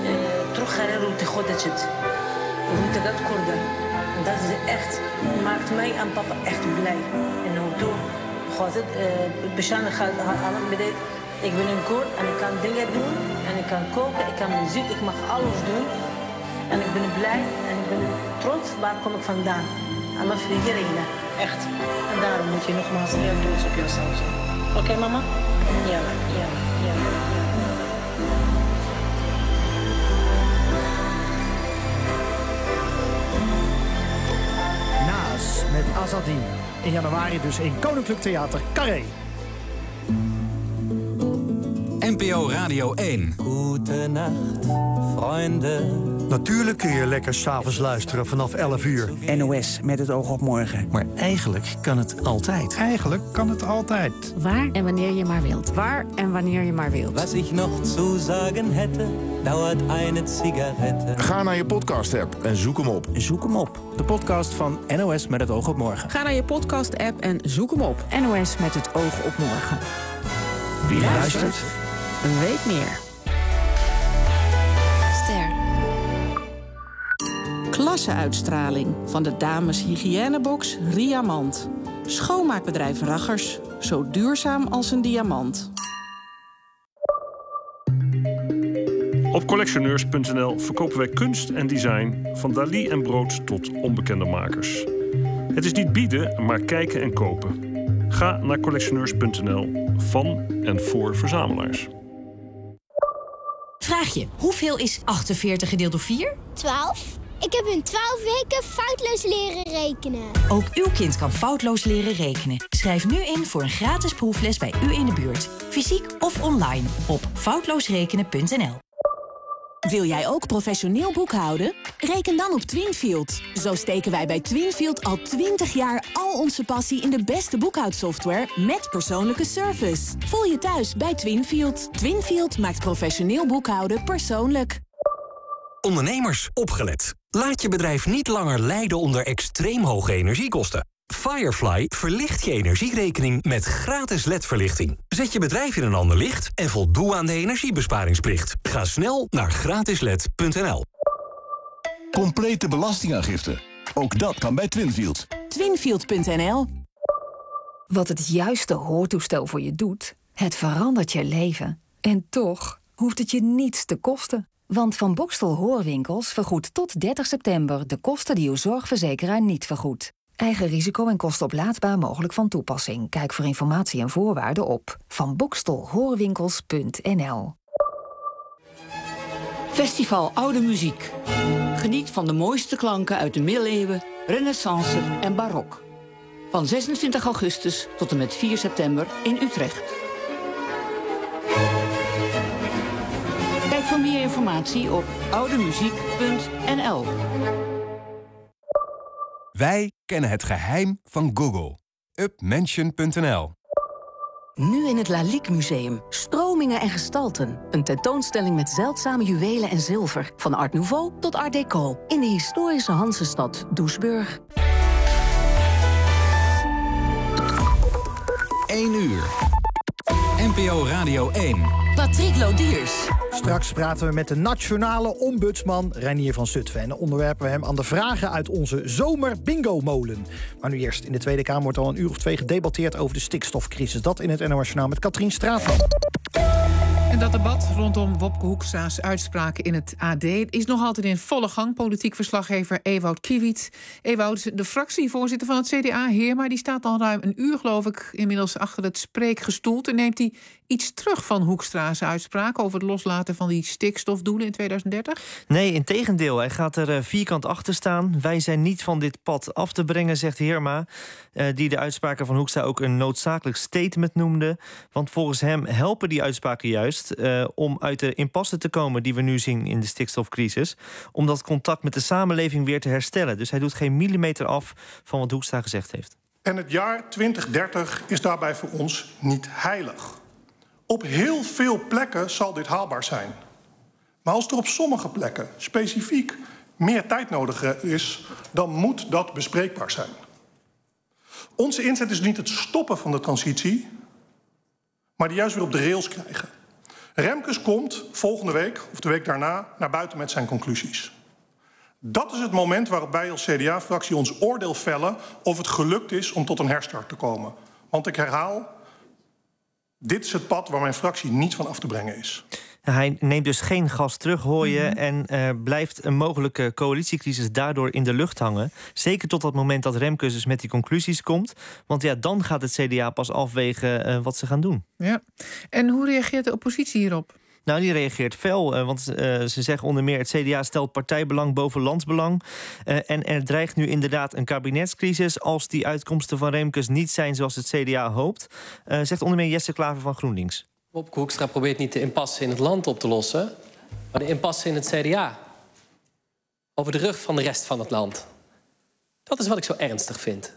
Speaker 11: terug gaan naar de godetjes. We moeten dat konden. En dat is echt, maakt mij en papa echt blij. En hoe toe, gaat het, Bashana gaat halen met dit. Ik ben in koor en ik kan dingen doen. En ik kan koken, ik kan muziek, ik mag alles doen. En ik ben blij en ik ben trots. Waar kom ik vandaan? Alla voor iedereen, echt. En daarom moet je nogmaals heel trots op jezelf zijn. Oké, okay, mama? Ja, ja, ja, ja.
Speaker 2: Naas met Azadi. In januari dus in Koninklijk Theater Carré.
Speaker 27: N P O Radio één.
Speaker 13: Goedenacht, vrienden.
Speaker 14: Natuurlijk kun je lekker 's avonds luisteren vanaf elf uur.
Speaker 17: N O S met het oog op morgen.
Speaker 14: Maar eigenlijk kan het altijd.
Speaker 17: Eigenlijk kan het altijd.
Speaker 18: Waar en wanneer je maar wilt. Waar en wanneer je maar wilt.
Speaker 13: Wat ik nog zu sagen hätte, dauert eine Zigarette.
Speaker 19: Ga naar je podcast-app en zoek hem op.
Speaker 17: Zoek hem op. De podcast van N O S met het oog op morgen.
Speaker 18: Ga naar je podcast-app en zoek hem op. N O S met het oog op morgen.
Speaker 14: Wie luistert,
Speaker 18: weet meer. Ster. Klasseuitstraling van de dames hygiënebox Riamant. Schoonmaakbedrijf Raggers. Zo duurzaam als een diamant.
Speaker 20: Op collectioneurs punt n l verkopen wij kunst en design, van Dali en brood tot onbekende makers. Het is niet bieden, maar kijken en kopen. Ga naar collectioneurs punt n l, van en voor verzamelaars.
Speaker 15: Vraag je, hoeveel is achtenveertig gedeeld door vier?
Speaker 21: twaalf. Ik heb in twaalf weken foutloos leren rekenen.
Speaker 15: Ook uw kind kan foutloos leren rekenen. Schrijf nu in voor een gratis proefles bij u in de buurt. Fysiek of online op foutloosrekenen punt n l.
Speaker 4: Wil jij ook professioneel boekhouden? Reken dan op Twinfield. Zo steken wij bij Twinfield al twintig jaar al onze passie in de beste boekhoudsoftware met persoonlijke service. Voel je thuis bij Twinfield. Twinfield maakt professioneel boekhouden persoonlijk.
Speaker 5: Ondernemers, opgelet. Laat je bedrijf niet langer lijden onder extreem hoge energiekosten. Firefly verlicht je energierekening met gratis L E D-verlichting. Zet je bedrijf in een ander licht en voldoe aan de energiebesparingsplicht. Ga snel naar gratis l e d punt n l.
Speaker 7: Complete belastingaangifte. Ook dat kan bij Twinfield.
Speaker 4: Twinfield punt n l.
Speaker 16: Wat het juiste hoortoestel voor je doet, het verandert je leven. En toch hoeft het je niets te kosten. Want Van Bokstel Hoorwinkels vergoedt tot dertig september... de kosten die uw zorgverzekeraar niet vergoedt. Eigen risico en kostoplaatbaar mogelijk van toepassing. Kijk voor informatie en voorwaarden op van bokstel hoorwinkels punt n l.
Speaker 22: Festival Oude Muziek. Geniet van de mooiste klanken uit de middeleeuwen, renaissance en barok. Van zesentwintig augustus tot en met vier september in Utrecht. Kijk voor meer informatie op oudemuziek punt n l.
Speaker 23: Wij kennen het geheim van Google. upmention punt n l.
Speaker 24: Nu in het Lalique Museum. Stromingen en gestalten. Een tentoonstelling met zeldzame juwelen en zilver. Van Art Nouveau tot Art Deco. In de historische Hansestad Doesburg.
Speaker 27: één uur. N P O Radio één.
Speaker 4: Patrick Lodiers.
Speaker 2: Straks praten we met de nationale ombudsman Reinier van Zutphen. En dan onderwerpen we hem aan de vragen uit onze zomer-bingo-molen. Maar nu eerst, in de Tweede Kamer wordt al een uur of twee gedebatteerd over de stikstofcrisis. Dat in het N O S Journaal met Katrien Straatman.
Speaker 3: En dat debat rondom Wopke Hoekstra's uitspraken in het A D is nog altijd in volle gang. Politiek verslaggever Ewout Kiewit. Ewout, de fractievoorzitter van het C D A, Heerma, die staat al ruim een uur, geloof ik, inmiddels achter het spreekgestoelte. Neemt hij iets terug van Hoekstra's uitspraak over het loslaten van die stikstofdoelen in tweeduizend dertig?
Speaker 25: Nee, integendeel. Hij gaat er uh, vierkant achter staan. Wij zijn niet van dit pad af te brengen, zegt Heerma, uh, die de uitspraken van Hoekstra ook een noodzakelijk statement noemde. Want volgens hem helpen die uitspraken juist uh, om uit de impasse te komen die we nu zien in de stikstofcrisis, om dat contact met de samenleving weer te herstellen. Dus hij doet geen millimeter af van wat Hoekstra gezegd heeft.
Speaker 29: En het jaar twintig dertig is daarbij voor ons niet heilig. Op heel veel plekken zal dit haalbaar zijn. Maar als er op sommige plekken specifiek meer tijd nodig is, dan moet dat bespreekbaar zijn. Onze inzet is niet het stoppen van de transitie, maar die juist weer op de rails krijgen. Remkes komt volgende week, of de week daarna, naar buiten met zijn conclusies. Dat is het moment waarop wij als C D A-fractie ons oordeel vellen of het gelukt is om tot een herstart te komen. Want ik herhaal, dit is het pad waar mijn fractie niet van af te brengen is.
Speaker 25: Hij neemt dus geen gas terug, hoor je, mm-hmm. en uh, blijft een mogelijke coalitiecrisis daardoor in de lucht hangen. Zeker tot dat moment dat Remkes dus met die conclusies komt. Want ja, dan gaat het C D A pas afwegen uh, wat ze gaan doen.
Speaker 3: Ja. En hoe reageert de oppositie hierop?
Speaker 25: Nou, die reageert fel, uh, want uh, ze zeggen onder meer het C D A stelt partijbelang boven landsbelang. Uh, en er dreigt nu inderdaad een kabinetscrisis als die uitkomsten van Remkes niet zijn zoals het C D A hoopt. Uh, zegt onder meer Jesse Klaver van GroenLinks.
Speaker 30: Wopke Hoekstra probeert niet de impasse in het land op te lossen, maar de impasse in het C D A. Over de rug van de rest van het land. Dat is wat ik zo ernstig vind.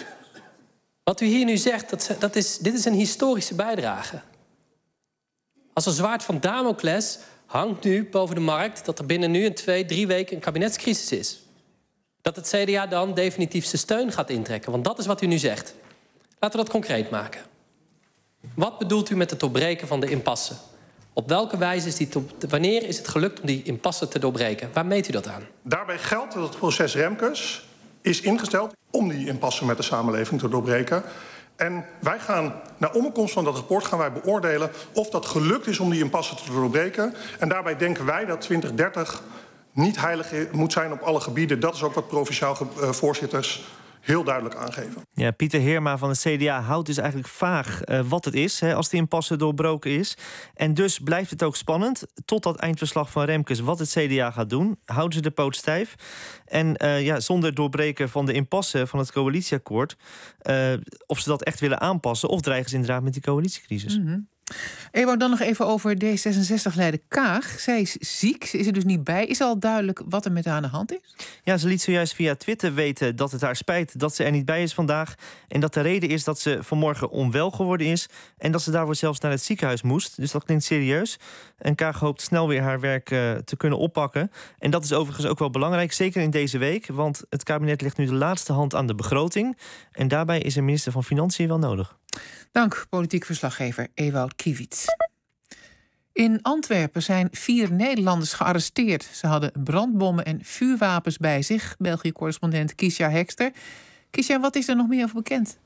Speaker 30: Wat u hier nu zegt, dat, dat is, dit is een historische bijdrage. Als een zwaard van Damocles hangt nu boven de markt dat er binnen nu een twee, drie weken een kabinetscrisis is. Dat het C D A dan definitief zijn steun gaat intrekken, want dat is wat u nu zegt. Laten we dat concreet maken. Wat bedoelt u met het doorbreken van de impasse? Op welke wijze is die te, wanneer is het gelukt om die impasse te doorbreken? Waar meet u dat aan?
Speaker 29: Daarbij geldt dat het proces Remkes is ingesteld om die impasse met de samenleving te doorbreken. En wij gaan, na opkomst van dat rapport, gaan wij beoordelen of dat gelukt is om die impasse te doorbreken. En daarbij denken wij dat twintig dertig niet heilig moet zijn op alle gebieden. Dat is ook wat provinciaal uh, voorzitters heel duidelijk aangeven.
Speaker 25: Ja, Pieter Heerma van het C D A houdt dus eigenlijk vaag uh, wat het is, hè, als de impasse doorbroken is. En dus blijft het ook spannend, tot dat eindverslag van Remkes, wat het C D A gaat doen. Houden ze de poot stijf. En uh, ja, zonder doorbreken van de impasse van het coalitieakkoord, uh, of ze dat echt willen aanpassen, of dreigen ze inderdaad met die coalitiecrisis.
Speaker 3: Mm-hmm. Ewout, dan nog even over D zesenzestig-leider Kaag. Zij is ziek, ze is er dus niet bij. Is al duidelijk wat er met haar aan de hand is?
Speaker 25: Ja, ze liet zojuist via Twitter weten dat het haar spijt dat ze er niet bij is vandaag. En dat de reden is dat ze vanmorgen onwel geworden is. En dat ze daarvoor zelfs naar het ziekenhuis moest. Dus dat klinkt serieus. En Kaag hoopt snel weer haar werk uh, te kunnen oppakken. En dat is overigens ook wel belangrijk, zeker in deze week. Want het kabinet legt nu de laatste hand aan de begroting. En daarbij is een minister van Financiën wel nodig.
Speaker 3: Dank, politiek verslaggever Ewout Kiewit. In Antwerpen zijn vier Nederlanders gearresteerd. Ze hadden brandbommen en vuurwapens bij zich. België-correspondent Kiesja Hekster. Kiesja, wat is er nog meer over bekend?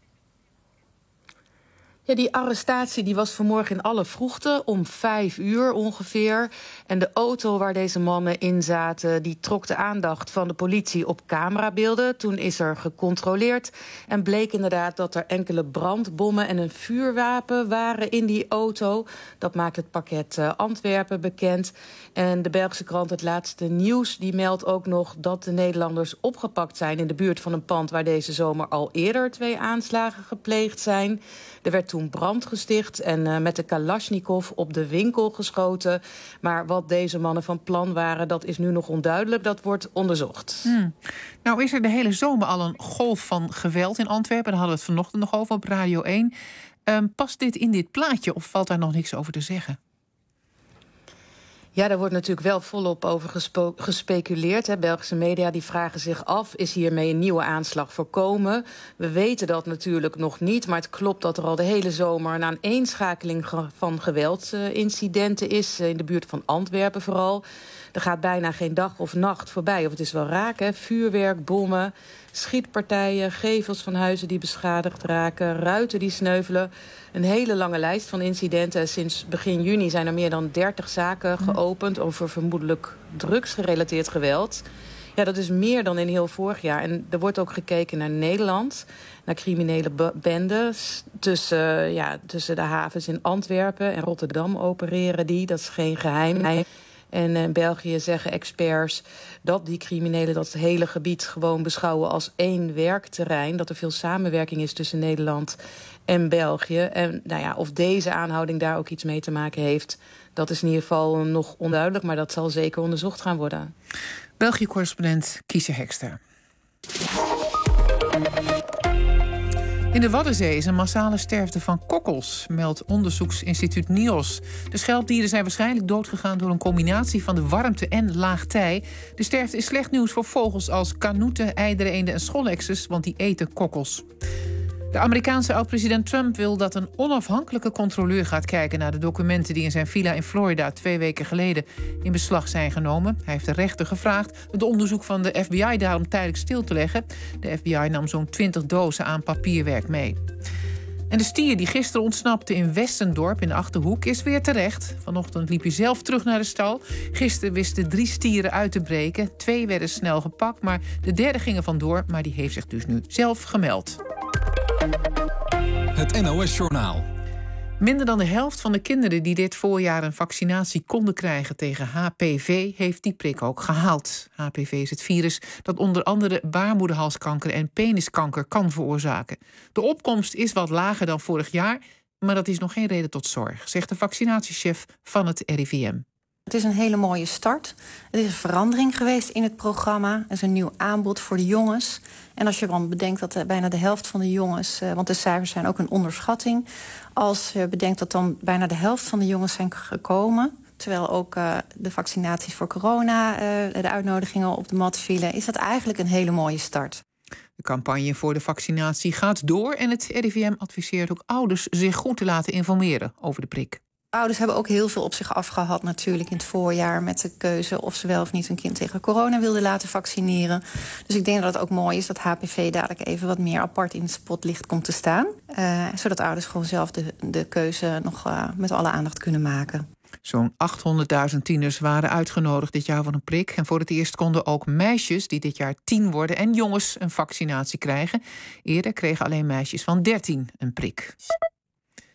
Speaker 1: Ja, die arrestatie die was vanmorgen in alle vroegte, om vijf uur ongeveer. En de auto waar deze mannen in zaten, die trok de aandacht van de politie op camerabeelden. Toen is er gecontroleerd en bleek inderdaad dat er enkele brandbommen en een vuurwapen waren in die auto. Dat maakt het pakket uh, Antwerpen bekend. En de Belgische krant Het Laatste Nieuws die meldt ook nog dat de Nederlanders opgepakt zijn in de buurt van een pand waar deze zomer al eerder twee aanslagen gepleegd zijn. Er werd toen brand gesticht en uh, met de Kalashnikov op de winkel geschoten. Maar wat deze mannen van plan waren, dat is nu nog onduidelijk. Dat wordt onderzocht.
Speaker 3: Hmm. Nou is er de hele zomer al een golf van geweld in Antwerpen. Daar hadden we het vanochtend nog over op Radio één. Um, past dit in dit plaatje of valt daar nog niks over te zeggen?
Speaker 1: Ja, daar wordt natuurlijk wel volop over gespo- gespeculeerd. Hè. Belgische media die vragen zich af, is hiermee een nieuwe aanslag voorkomen? We weten dat natuurlijk nog niet, maar het klopt dat er al de hele zomer een aaneenschakeling ge- van geweldsincidenten is, in de buurt van Antwerpen vooral. Er gaat bijna geen dag of nacht voorbij, of het is wel raak, hè. Vuurwerk, bommen, schietpartijen, gevels van huizen die beschadigd raken, ruiten die sneuvelen. Een hele lange lijst van incidenten. Sinds begin juni zijn er meer dan dertig zaken geopend over vermoedelijk drugsgerelateerd geweld. Ja, dat is meer dan in heel vorig jaar. En er wordt ook gekeken naar Nederland, naar criminele bendes. Tussen, ja, tussen de havens in Antwerpen en Rotterdam opereren die. Dat is geen geheim. En in België zeggen experts dat die criminelen dat hele gebied gewoon beschouwen als één werkterrein. Dat er veel samenwerking is tussen Nederland en België. En nou ja, of deze aanhouding daar ook iets mee te maken heeft, dat is in ieder geval nog onduidelijk. Maar dat zal zeker onderzocht gaan worden.
Speaker 3: België-correspondent Kiesja Hekster. In de Waddenzee is een massale sterfte van kokkels, meldt onderzoeksinstituut NIOS. De schelpdieren zijn waarschijnlijk doodgegaan door een combinatie van de warmte en laag tij. De sterfte is slecht nieuws voor vogels als kanoeten, eidereenden en scholexes, want die eten kokkels. De Amerikaanse oud-president Trump wil dat een onafhankelijke controleur gaat kijken naar de documenten die in zijn villa in Florida twee weken geleden in beslag zijn genomen. Hij heeft de rechter gevraagd het onderzoek van de F B I daarom tijdelijk stil te leggen. De F B I nam zo'n twintig dozen aan papierwerk mee. En de stier die gisteren ontsnapte in Westendorp in de Achterhoek is weer terecht. Vanochtend liep hij zelf terug naar de stal. Gisteren wisten drie stieren uit te breken. Twee werden snel gepakt, maar de derde ging er vandoor. Maar die heeft zich dus nu zelf gemeld.
Speaker 27: Het N O S-journaal.
Speaker 3: Minder dan de helft van de kinderen die dit voorjaar een vaccinatie konden krijgen tegen H P V heeft die prik ook gehaald. H P V is het virus dat onder andere baarmoederhalskanker en peniskanker kan veroorzaken. De opkomst is wat lager dan vorig jaar, maar dat is nog geen reden tot zorg, zegt de vaccinatiechef van het R I V M.
Speaker 6: Het is een hele mooie start. Het is een verandering geweest in het programma. Het is een nieuw aanbod voor de jongens. En als je dan bedenkt dat bijna de helft van de jongens, want de cijfers zijn ook een onderschatting, als je bedenkt dat dan bijna de helft van de jongens zijn gekomen, terwijl ook uh, de vaccinaties voor corona, uh, de uitnodigingen op de mat vielen, is dat eigenlijk een hele mooie start.
Speaker 3: De campagne voor de vaccinatie gaat door en het R I V M adviseert ook ouders zich goed te laten informeren over de prik.
Speaker 6: Ouders hebben ook heel veel op zich afgehad natuurlijk in het voorjaar met de keuze of ze wel of niet hun kind tegen corona wilden laten vaccineren. Dus ik denk dat het ook mooi is dat H P V dadelijk even wat meer apart in het spotlicht komt te staan. Uh, zodat ouders gewoon zelf de, de keuze nog uh, met alle aandacht kunnen maken.
Speaker 3: Zo'n achthonderdduizend tieners waren uitgenodigd dit jaar voor een prik. En voor het eerst konden ook meisjes die dit jaar tien worden en jongens een vaccinatie krijgen. Eerder kregen alleen meisjes van dertien een prik.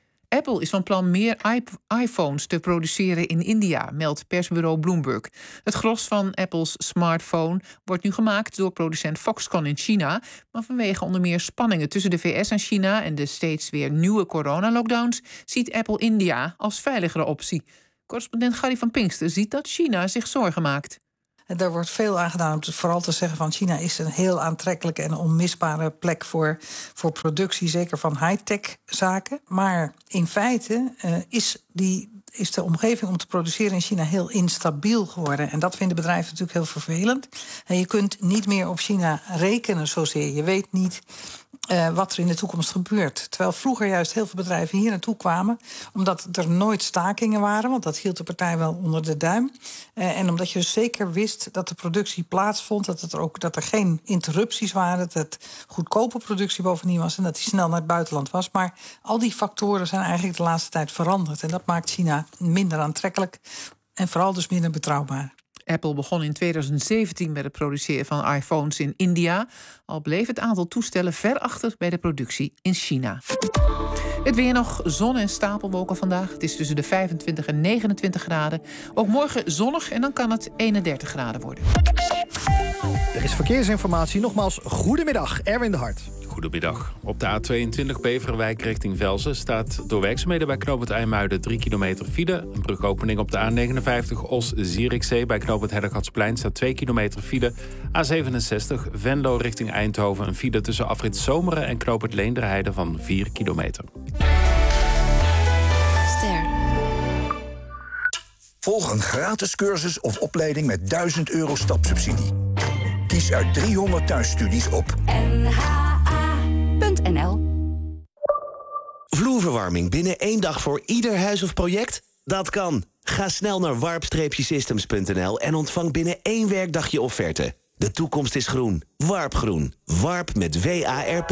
Speaker 3: Apple is van plan meer iPhones te produceren in India, meldt persbureau Bloomberg. Het gros van Apples smartphone wordt nu gemaakt door producent Foxconn in China. Maar vanwege onder meer spanningen tussen de V S en China en de steeds weer nieuwe coronalockdowns ziet Apple India als veiligere optie. Correspondent Gary van Pinkster ziet dat China zich zorgen maakt.
Speaker 8: Er wordt veel aan gedaan om te, vooral te zeggen van China is een heel aantrekkelijke en onmisbare plek voor, voor productie, zeker van high-tech zaken. Maar in feite uh, is, die, is de omgeving om te produceren in China heel instabiel geworden. En dat vinden bedrijven natuurlijk heel vervelend. En je kunt niet meer op China rekenen zozeer. Je weet niet Uh, wat er in de toekomst gebeurt. Terwijl vroeger juist heel veel bedrijven hier naartoe kwamen, omdat er nooit stakingen waren, want dat hield de partij wel onder de duim. Uh, en omdat je dus zeker wist dat de productie plaatsvond, dat, het er ook, dat er geen interrupties waren, dat het goedkope productie bovendien was en dat die snel naar het buitenland was. Maar al die factoren zijn eigenlijk de laatste tijd veranderd. En dat maakt China minder aantrekkelijk en vooral dus minder betrouwbaar.
Speaker 3: Apple begon in tweeduizend zeventien met het produceren van iPhones in India. Al bleef het aantal toestellen ver achter bij de productie in China. Het weer nog, zon en stapelwolken vandaag. Het is tussen de vijfentwintig en negenentwintig graden. Ook morgen zonnig en dan kan het eenendertig graden worden.
Speaker 2: Er is verkeersinformatie. Nogmaals, goedemiddag, Erwin de Hart.
Speaker 9: Goedemiddag. Op de A tweeëntwintig Beverwijk richting Velzen staat door werkzaamheden bij knooppunt IJmuiden drie kilometer file. Een brugopening op de A negenenvijftig Os-Zierikzee bij knooppunt Herdegatsplein staat twee kilometer file. A zevenenzestig Venlo richting Eindhoven een file tussen afrit Zomeren en knooppunt Leenderheide van vier kilometer.
Speaker 10: Ster. Volg een gratis cursus of opleiding met duizend euro stapsubsidie. Kies uit driehonderd thuisstudies op
Speaker 11: N H A punt N L.
Speaker 12: Vloerverwarming binnen één dag voor ieder huis of project? Dat kan. Ga snel naar warp systems punt n l en ontvang binnen één werkdag je offerte. De toekomst is groen. Warp Groen. Warp met W A R P.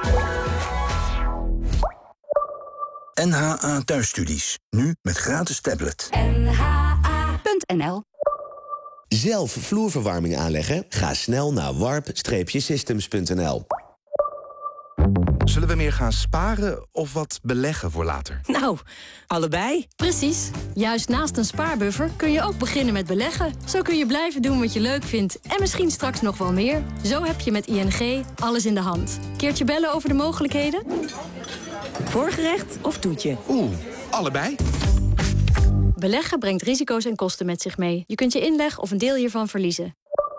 Speaker 10: N H A Thuisstudies. Nu met gratis tablet.
Speaker 11: N H A punt N L.
Speaker 12: Zelf vloerverwarming aanleggen? Ga snel naar warp systems punt n l.
Speaker 13: Zullen we meer gaan sparen of wat beleggen voor later?
Speaker 11: Nou, allebei. Precies. Juist naast een spaarbuffer kun je ook beginnen met beleggen. Zo kun je blijven doen wat je leuk vindt en misschien straks nog wel meer. Zo heb je met I N G alles in de hand. Keertje bellen over de mogelijkheden? Voorgerecht of toetje?
Speaker 13: Oeh, allebei.
Speaker 11: Beleggen brengt risico's en kosten met zich mee. Je kunt je inleg of een deel hiervan verliezen.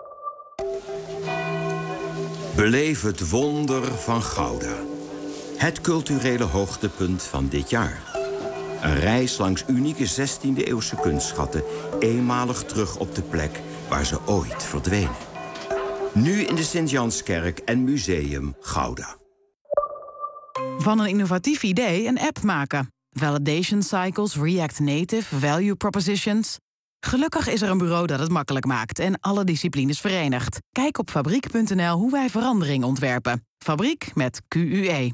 Speaker 17: Beleef het wonder van Gouda. Het culturele hoogtepunt van dit jaar. Een reis langs unieke zestiende-eeuwse kunstschatten, eenmalig terug op de plek waar ze ooit verdwenen. Nu in de Sint-Janskerk en Museum Gouda.
Speaker 19: Van een innovatief idee een app maken. Validation cycles, React Native, value propositions. Gelukkig is er een bureau dat het makkelijk maakt en alle disciplines verenigt. Kijk op fabriek punt n l hoe wij verandering ontwerpen. Fabriek met Q U E.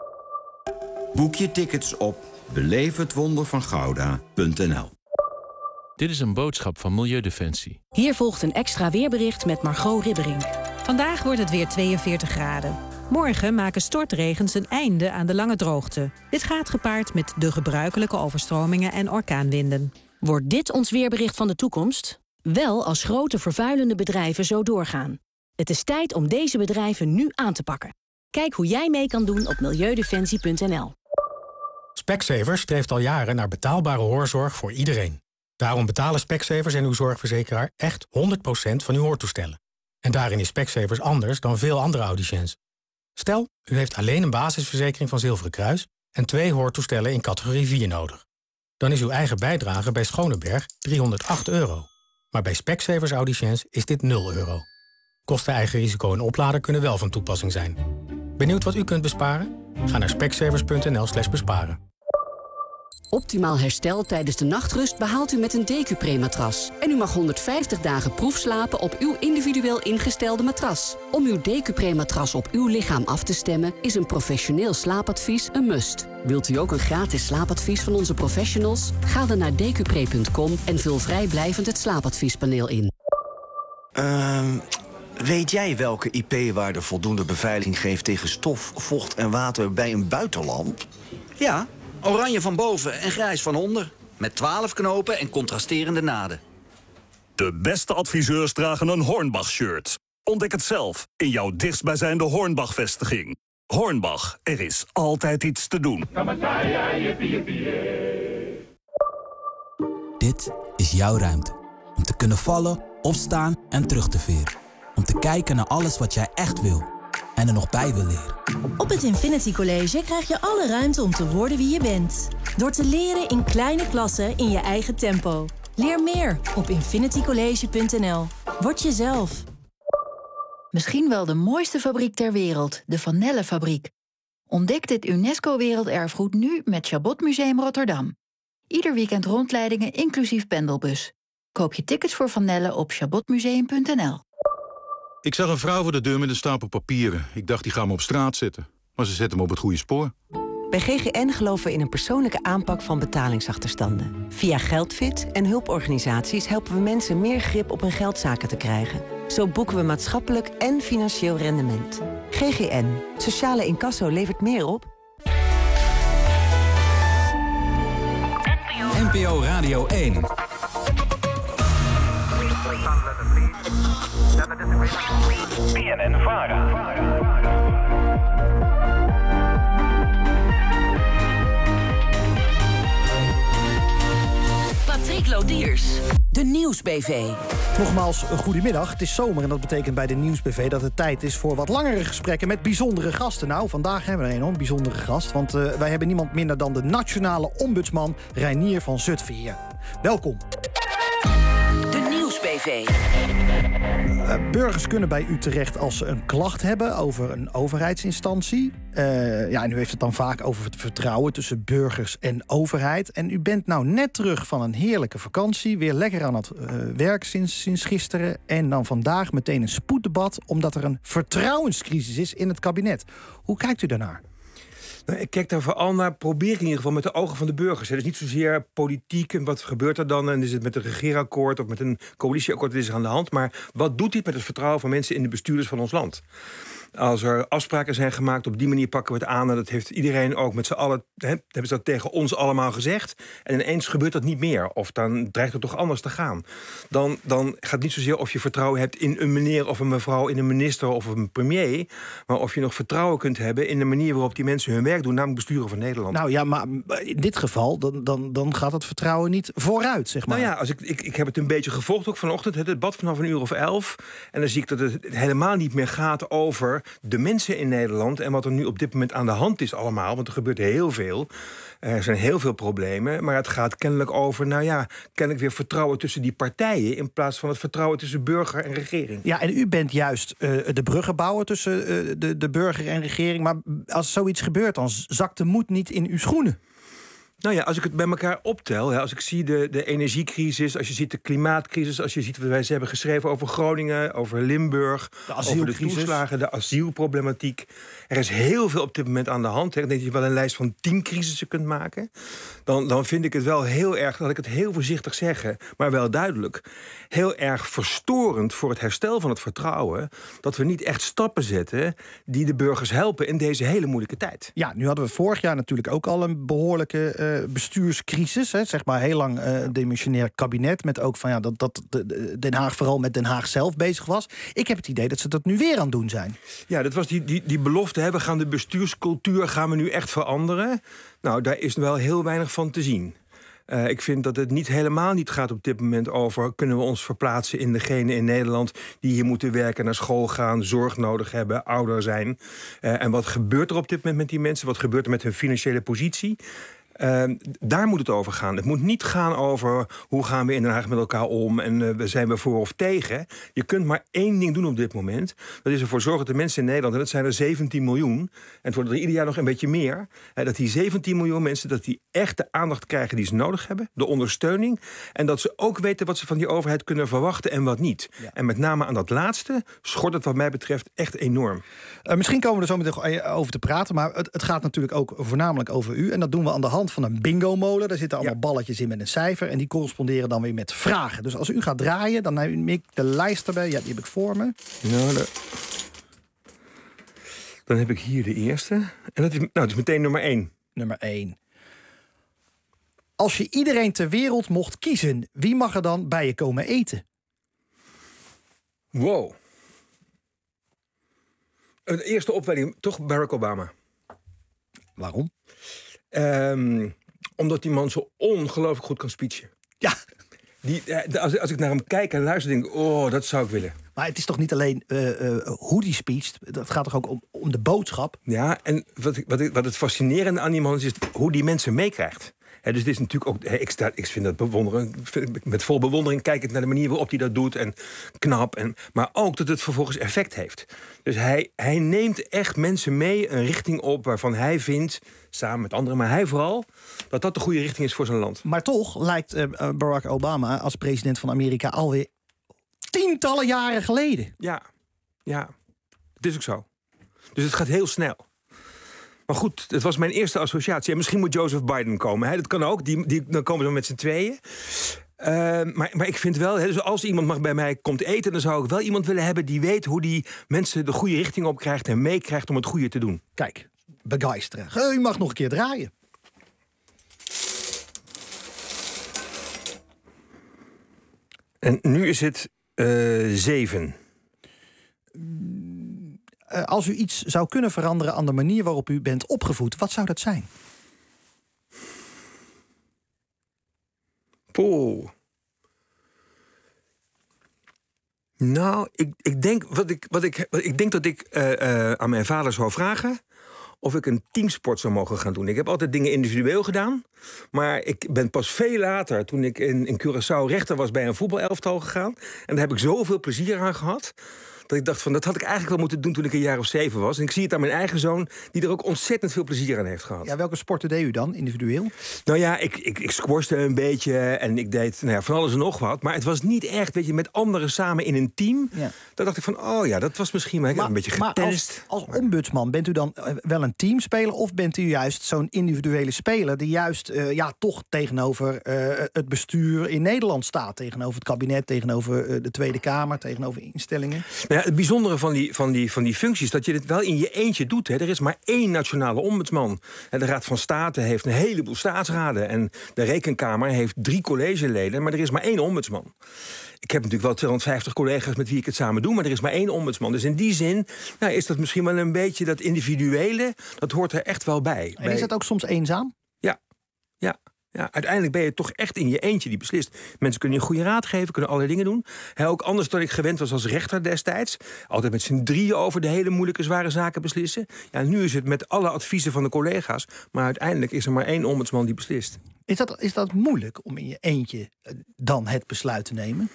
Speaker 17: Boek je tickets op beleef het wonder van Gouda punt n l.
Speaker 26: Dit is een boodschap van Milieudefensie.
Speaker 11: Hier volgt een extra weerbericht met Margot Ribberink.
Speaker 28: Vandaag wordt het weer tweeënveertig graden. Morgen maken stortregens een einde aan de lange droogte. Dit gaat gepaard met de gebruikelijke overstromingen en orkaanwinden.
Speaker 11: Wordt dit ons weerbericht van de toekomst? Wel als grote vervuilende bedrijven zo doorgaan. Het is tijd om deze bedrijven nu aan te pakken. Kijk hoe jij mee kan doen op milieudefensie punt n l.
Speaker 31: Specsavers streeft al jaren naar betaalbare hoorzorg voor iedereen. Daarom betalen Specsavers en uw zorgverzekeraar echt honderd procent van uw hoortoestellen. En daarin is Specsavers anders dan veel andere audiciëns. Stel, u heeft alleen een basisverzekering van Zilveren Kruis en twee hoortoestellen in categorie vier nodig. Dan is uw eigen bijdrage bij Schoneberg driehonderdacht euro. Maar bij Specsavers audiciëns is dit nul euro. Kosten, eigen risico en oplader kunnen wel van toepassing zijn. Benieuwd wat u kunt besparen? Ga naar specsavers punt n l slash besparen.
Speaker 24: Optimaal herstel tijdens de nachtrust behaalt u met een Decupre-matras. En u mag honderdvijftig dagen proefslapen op uw individueel ingestelde matras. Om uw Decupre-matras op uw lichaam af te stemmen is een professioneel slaapadvies een must. Wilt u ook een gratis slaapadvies van onze professionals? Ga dan naar decupre punt com en vul vrijblijvend het slaapadviespaneel in.
Speaker 32: Uh, weet jij welke I P-waarde voldoende beveiliging geeft tegen stof, vocht en water bij een buitenlamp?
Speaker 33: Ja.
Speaker 4: Oranje van boven en grijs van onder. Met twaalf knopen en contrasterende naden.
Speaker 5: De beste adviseurs dragen een Hornbach-shirt. Ontdek het zelf in jouw dichtstbijzijnde Hornbach-vestiging. Hornbach, er is altijd iets te doen.
Speaker 7: Dit is jouw ruimte. Om te kunnen vallen, opstaan en terug te veren. Om te kijken naar alles wat jij echt wil. En er nog bij wil leren.
Speaker 14: Op het Infinity College krijg je alle ruimte om te worden wie je bent. Door te leren in kleine klassen in je eigen tempo. Leer meer op infinity college punt n l. Word jezelf.
Speaker 15: Misschien wel de mooiste fabriek ter wereld, de Van Nelle Fabriek. Ontdek dit UNESCO-werelderfgoed nu met Chabot Museum Rotterdam. Ieder weekend rondleidingen inclusief pendelbus. Koop je tickets voor Van Nelle op chabot museum punt n l.
Speaker 16: Ik zag een vrouw voor de deur met een stapel papieren. Ik dacht, die gaan me op straat zetten. Maar ze zetten me op het goede spoor.
Speaker 18: Bij G G N geloven we in een persoonlijke aanpak van betalingsachterstanden. Via Geldfit en hulporganisaties helpen we mensen meer grip op hun geldzaken te krijgen. Zo boeken we maatschappelijk en financieel rendement. G G N. Sociale incasso levert meer op.
Speaker 27: N P O Radio één.
Speaker 20: B N N Vara.
Speaker 24: Patrick Lodiers. De Nieuwsbv.
Speaker 2: Nogmaals, een goedemiddag. Het is zomer en dat betekent bij de Nieuwsbv dat het tijd is voor wat langere gesprekken met bijzondere gasten. Nou, vandaag hebben we een enorm bijzondere gast, want uh, wij hebben niemand minder dan de nationale ombudsman Reinier van Zutphen hier. Welkom.
Speaker 24: De Nieuwsbv.
Speaker 2: Uh, burgers kunnen bij u terecht als ze een klacht hebben over een overheidsinstantie. Uh, ja, en u heeft het dan vaak over het vertrouwen tussen burgers en overheid. En u bent nou net terug van een heerlijke vakantie. Weer lekker aan het uh, werk sinds, sinds gisteren. En dan vandaag meteen een spoeddebat, omdat er een vertrouwenscrisis is in het kabinet. Hoe kijkt u daarnaar?
Speaker 21: Nou, ik kijk daar vooral naar, probeer in ieder geval met de ogen van de burgers. Het is niet zozeer politiek en wat gebeurt er dan? En is het met een regeerakkoord of met een coalitieakkoord, wat is er aan de hand? Maar wat doet dit met het vertrouwen van mensen in de bestuurders van ons land? Als er afspraken zijn gemaakt, op die manier pakken we het aan. En dat heeft iedereen ook met z'n allen, hè, hebben ze dat tegen ons allemaal gezegd. En ineens gebeurt dat niet meer. Of dan dreigt het toch anders te gaan. Dan, dan gaat het niet zozeer of je vertrouwen hebt in een meneer of een mevrouw, in een minister of een premier. Maar of je nog vertrouwen kunt hebben in de manier waarop die mensen hun werk doen, namelijk besturen van Nederland.
Speaker 2: Nou ja, maar in dit geval, dan, dan, dan gaat het vertrouwen niet vooruit, zeg maar.
Speaker 21: Nou ja, als ik, ik, ik heb het een beetje gevolgd ook vanochtend, het debat vanaf een uur of elf. En dan zie ik dat het helemaal niet meer gaat over de mensen in Nederland en wat er nu op dit moment aan de hand is allemaal, want er gebeurt heel veel. Er zijn heel veel problemen, maar het gaat kennelijk over, nou ja, kennelijk weer vertrouwen tussen die partijen in plaats van het vertrouwen tussen burger en regering.
Speaker 2: Ja, en u bent juist uh, de bruggenbouwer tussen uh, de, de burger en regering, maar als zoiets gebeurt, dan zakt de moed niet in uw schoenen.
Speaker 21: Nou ja, als ik het bij elkaar optel, hè, als ik zie de, de energiecrisis, als je ziet de klimaatcrisis, als je ziet wat wij ze hebben geschreven over Groningen, over Limburg, de over de toeslagen, de asielproblematiek. Er is heel veel op dit moment aan de hand. Hè. Ik denk dat je wel een lijst van tien crisissen kunt maken. Dan, dan vind ik het wel heel erg, laat ik het heel voorzichtig zeggen, maar wel duidelijk, heel erg verstorend voor het herstel van het vertrouwen, dat we niet echt stappen zetten die de burgers helpen in deze hele moeilijke tijd.
Speaker 2: Ja, nu hadden we vorig jaar natuurlijk ook al een behoorlijke uh, bestuurscrisis. Hè, zeg maar heel lang uh, demissionair kabinet, met ook van ja, dat, dat de, Den Haag vooral met Den Haag zelf bezig was. Ik heb het idee dat ze dat nu weer aan het doen zijn.
Speaker 21: Ja, dat was die, die, die belofte, hè, we gaan de bestuurscultuur gaan we nu echt veranderen. Nou, daar is wel heel weinig van te zien. Uh, ik vind dat het niet helemaal niet gaat op dit moment over, kunnen we ons verplaatsen in degene in Nederland die hier moeten werken, naar school gaan, zorg nodig hebben, ouder zijn. Uh, en wat gebeurt er op dit moment met die mensen? Wat gebeurt er met hun financiële positie? Uh, daar moet het over gaan. Het moet niet gaan over hoe gaan we in Den Haag met elkaar om en uh, zijn we voor of tegen. Je kunt maar één ding doen op dit moment. Dat is ervoor zorgen dat de mensen in Nederland, en dat zijn er zeventien miljoen, en het worden er ieder jaar nog een beetje meer, hè, dat die zeventien miljoen mensen, dat die echt de aandacht krijgen die ze nodig hebben, de ondersteuning, en dat ze ook weten wat ze van die overheid kunnen verwachten en wat niet. Ja. En met name aan dat laatste schort het wat mij betreft echt enorm.
Speaker 2: Uh, misschien komen we er zo meteen over te praten, maar het, het gaat natuurlijk ook voornamelijk over u, en dat doen we aan de hand van een bingo-molen. Daar zitten allemaal ja. balletjes in met een cijfer en die corresponderen dan weer met vragen. Dus als u gaat draaien, dan neem ik de lijst erbij. Ja, die heb ik voor me.
Speaker 21: Nou, de... Dan heb ik hier de eerste. En dat is, nou, dat is meteen nummer één.
Speaker 2: Nummer één. Als je iedereen ter wereld mocht kiezen, wie mag er dan bij je komen eten?
Speaker 21: Wow. Een eerste opwelling, toch Barack Obama.
Speaker 2: Waarom?
Speaker 21: Um, omdat die man zo ongelooflijk goed kan speechen.
Speaker 2: Ja.
Speaker 21: Die, als, als ik naar hem kijk en luister, denk ik, oh, dat zou ik willen.
Speaker 2: Maar het is toch niet alleen uh, uh, hoe die speecht, dat gaat toch ook om, om de boodschap?
Speaker 21: Ja, en wat, wat, wat het fascinerende aan die man is, is hoe die mensen meekrijgt. He, dus dit is natuurlijk ook, he, ik, sta, ik vind dat bewonderen, met vol bewondering kijk ik naar de manier waarop hij dat doet en knap. En, maar ook dat het vervolgens effect heeft. Dus hij, hij neemt echt mensen mee een richting op waarvan hij vindt, samen met anderen, maar hij vooral, dat dat de goede richting is voor zijn land.
Speaker 2: Maar toch lijkt uh, Barack Obama als president van Amerika alweer tientallen jaren geleden.
Speaker 21: Ja, ja, het is ook zo. Dus het gaat heel snel. Maar goed, het was mijn eerste associatie. En misschien moet Joseph Biden komen. Hè? Dat kan ook. Die, die, dan komen ze met z'n tweeën. Uh, maar, maar ik vind wel, hè, dus als iemand mag bij mij komt eten, dan zou ik wel iemand willen hebben die weet hoe die mensen de goede richting op krijgt en meekrijgt om het goede te doen.
Speaker 2: Kijk, begeisteren. U mag nog een keer draaien.
Speaker 21: En nu is het uh, zeven.
Speaker 2: Uh, als u iets zou kunnen veranderen aan de manier waarop u bent opgevoed, wat zou dat zijn?
Speaker 21: Poeh. Nou, ik, ik, denk, wat ik, wat ik, wat ik denk dat ik uh, uh, aan mijn vader zou vragen of ik een teamsport zou mogen gaan doen. Ik heb altijd dingen individueel gedaan. Maar ik ben pas veel later, toen ik in, in Curaçao rechter was, bij een voetbalelftal gegaan. En daar heb ik zoveel plezier aan gehad, dat ik dacht van, dat had ik eigenlijk wel moeten doen toen ik een jaar of zeven was. En ik zie het aan mijn eigen zoon, die er ook ontzettend veel plezier aan heeft gehad.
Speaker 2: Ja, welke sporten deed u dan, individueel?
Speaker 21: Nou ja, ik, ik, ik squashte een beetje en ik deed nou ja, van alles en nog wat. Maar het was niet echt, weet je, met anderen samen in een team. Ja. Dan dacht ik van, oh ja, dat was misschien maar, maar een beetje getest.
Speaker 2: Maar als, als ombudsman, bent u dan wel een teamspeler of bent u juist zo'n individuele speler die juist uh, ja, toch tegenover uh, het bestuur in Nederland staat? Tegenover het kabinet, tegenover uh, de Tweede Kamer, tegenover instellingen?
Speaker 21: Nou ja, het bijzondere van die, van, die, van die functies is dat je dit wel in je eentje doet. Hè. Er is maar één nationale ombudsman. En de Raad van State heeft een heleboel staatsraden. En de Rekenkamer heeft drie collegeleden, maar er is maar één ombudsman. Ik heb natuurlijk wel tweehonderdvijftig collega's met wie ik het samen doe, maar er is maar één ombudsman. Dus in die zin nou, is dat misschien wel een beetje dat individuele, dat hoort er echt wel bij.
Speaker 2: En is dat ook soms eenzaam?
Speaker 21: Ja, ja. Ja, uiteindelijk ben je toch echt in je eentje die beslist. Mensen kunnen je een goede raad geven, kunnen allerlei dingen doen. He, ook anders dan ik gewend was als rechter destijds. Altijd met z'n drieën over de hele moeilijke, zware zaken beslissen. Ja, nu is het met alle adviezen van de collega's. Maar uiteindelijk is er maar één ombudsman die beslist.
Speaker 2: Is dat, is dat moeilijk om in je eentje dan het besluit te nemen?